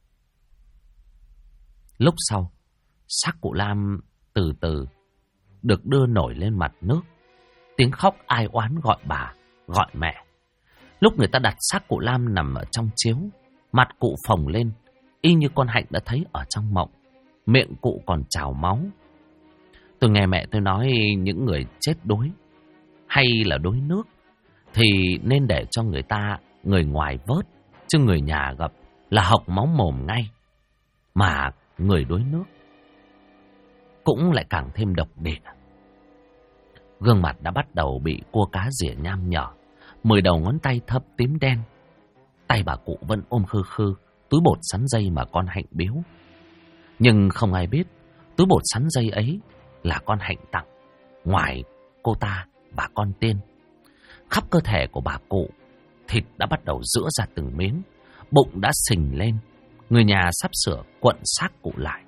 Lúc sau, xác cụ Lam từ từ được đưa nổi lên mặt nước. Tiếng khóc ai oán gọi bà, gọi mẹ. Lúc người ta đặt xác cụ Lam nằm ở trong chiếu, mặt cụ phồng lên, y như con Hạnh đã thấy ở trong mộng. Miệng cụ còn trào máu. Tôi nghe mẹ tôi nói những người chết đuối hay là đuối nước thì nên để cho người ngoài vớt, chứ người nhà gặp là hộc máu mồm ngay. Mà người đuối nước cũng lại càng thêm độc địa. Gương mặt đã bắt đầu bị cua cá rỉa nham nhở, 10 đầu ngón tay thấp tím đen. Tay bà cụ vẫn ôm khư khư túi bột sắn dây mà con Hạnh biếu. Nhưng không ai biết túi bột sắn dây ấy là con Hạnh tặng, ngoài cô ta và con Tiên. Khắp cơ thể của bà cụ, thịt đã bắt đầu giũa ra từng miếng, bụng đã sình lên. Người nhà sắp sửa quặn xác cụ lại.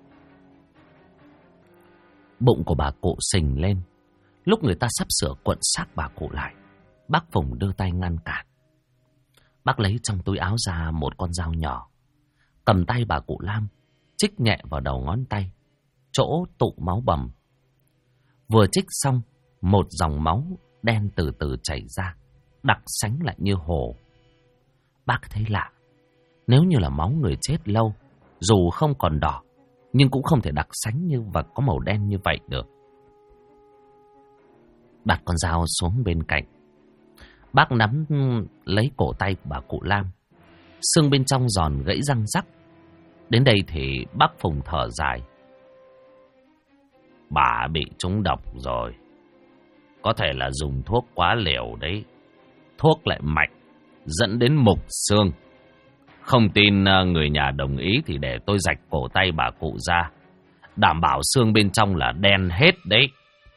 Bụng của bà cụ sình lên. Lúc người ta sắp sửa quặn xác bà cụ lại, bác Phùng đưa tay ngăn cản. Bác lấy trong túi áo ra một con dao nhỏ, cầm tay bà cụ Lam, chích nhẹ vào đầu ngón tay, chỗ tụ máu bầm. Vừa chích xong, một dòng máu đen từ từ chảy ra, đặc sánh lại như hồ. Bác thấy lạ, nếu như là máu người chết lâu, dù không còn đỏ, nhưng cũng không thể đặc sánh như và có màu đen như vậy được. Đặt con dao xuống bên cạnh, bác nắm lấy cổ tay của bà cụ Lam. Xương bên trong giòn gãy răng rắc. Đến đây thì bác Phùng thở dài. Bà bị trúng độc rồi. Có thể là dùng thuốc quá liều đấy. Thuốc lại mạnh, dẫn đến mục xương. Không tin người nhà đồng ý thì để tôi rạch cổ tay bà cụ ra, đảm bảo xương bên trong là đen hết đấy.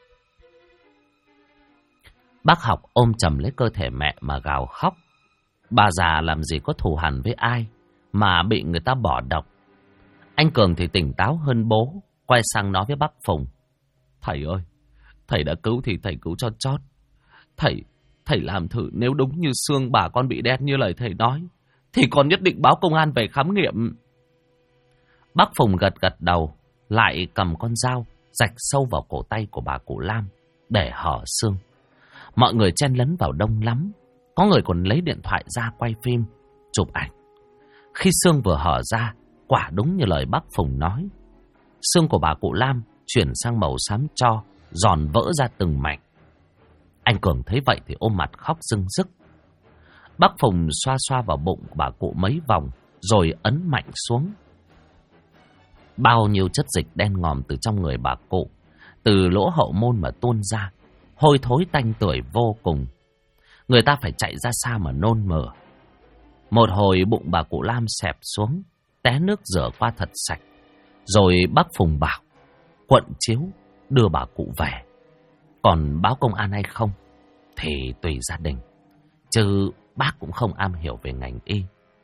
Bác Học ôm chầm lấy cơ thể mẹ mà gào khóc. Bà già làm gì có thù hằn với ai mà bị người ta bỏ độc. Anh Cường thì tỉnh táo hơn bố, quay sang nói với bác Phùng. Thầy ơi, thầy đã cứu thì thầy cứu cho chót. Thầy làm thử, nếu đúng như xương bà con bị đen như lời thầy nói, thì con nhất định báo công an về khám nghiệm. Bác Phùng gật gật đầu, lại cầm con dao rạch sâu vào cổ tay của bà cụ Lam để hở xương. Mọi người chen lấn vào đông lắm. Có người còn lấy điện thoại ra quay phim, chụp ảnh. Khi xương vừa hở ra, quả đúng như lời bác Phùng nói. Xương của bà cụ Lam chuyển sang màu xám tro, giòn vỡ ra từng mảnh. Anh Cường thấy vậy thì ôm mặt khóc rưng rức. Bác Phùng xoa xoa vào bụng của bà cụ mấy vòng, rồi ấn mạnh xuống. Bao nhiêu chất dịch đen ngòm từ trong người bà cụ, từ lỗ hậu môn mà tuôn ra, hôi thối tanh tưởi vô cùng. Người ta phải chạy ra xa mà nôn mửa. Một hồi bụng bà cụ Lam xẹp xuống, té nước rửa qua thật sạch. Rồi bác Phùng bảo quận chiếu đưa bà cụ về. Còn báo công an hay không thì tùy gia đình, chứ bác cũng không am hiểu về ngành y.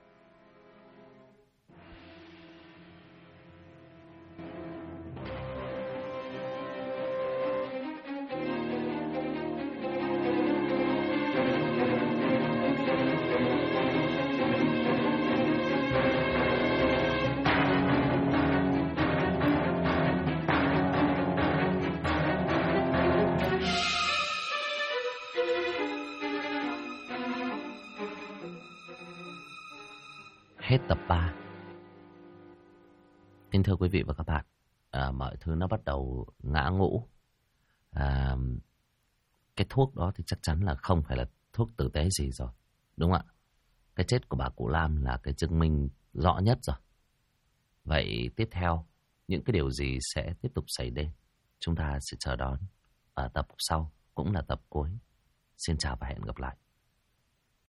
Hết tập 3. Kính thưa quý vị và các bạn, mọi thứ nó bắt đầu ngã ngũ. Cái thuốc đó thì chắc chắn là không phải là thuốc tử tế gì rồi, đúng không ạ? Cái chết của bà cụ Lam là cái chứng minh rõ nhất rồi. Vậy tiếp theo, những cái điều gì sẽ tiếp tục xảy đến? Chúng ta sẽ chờ đón ở tập sau, cũng là tập cuối. Xin chào và hẹn gặp lại.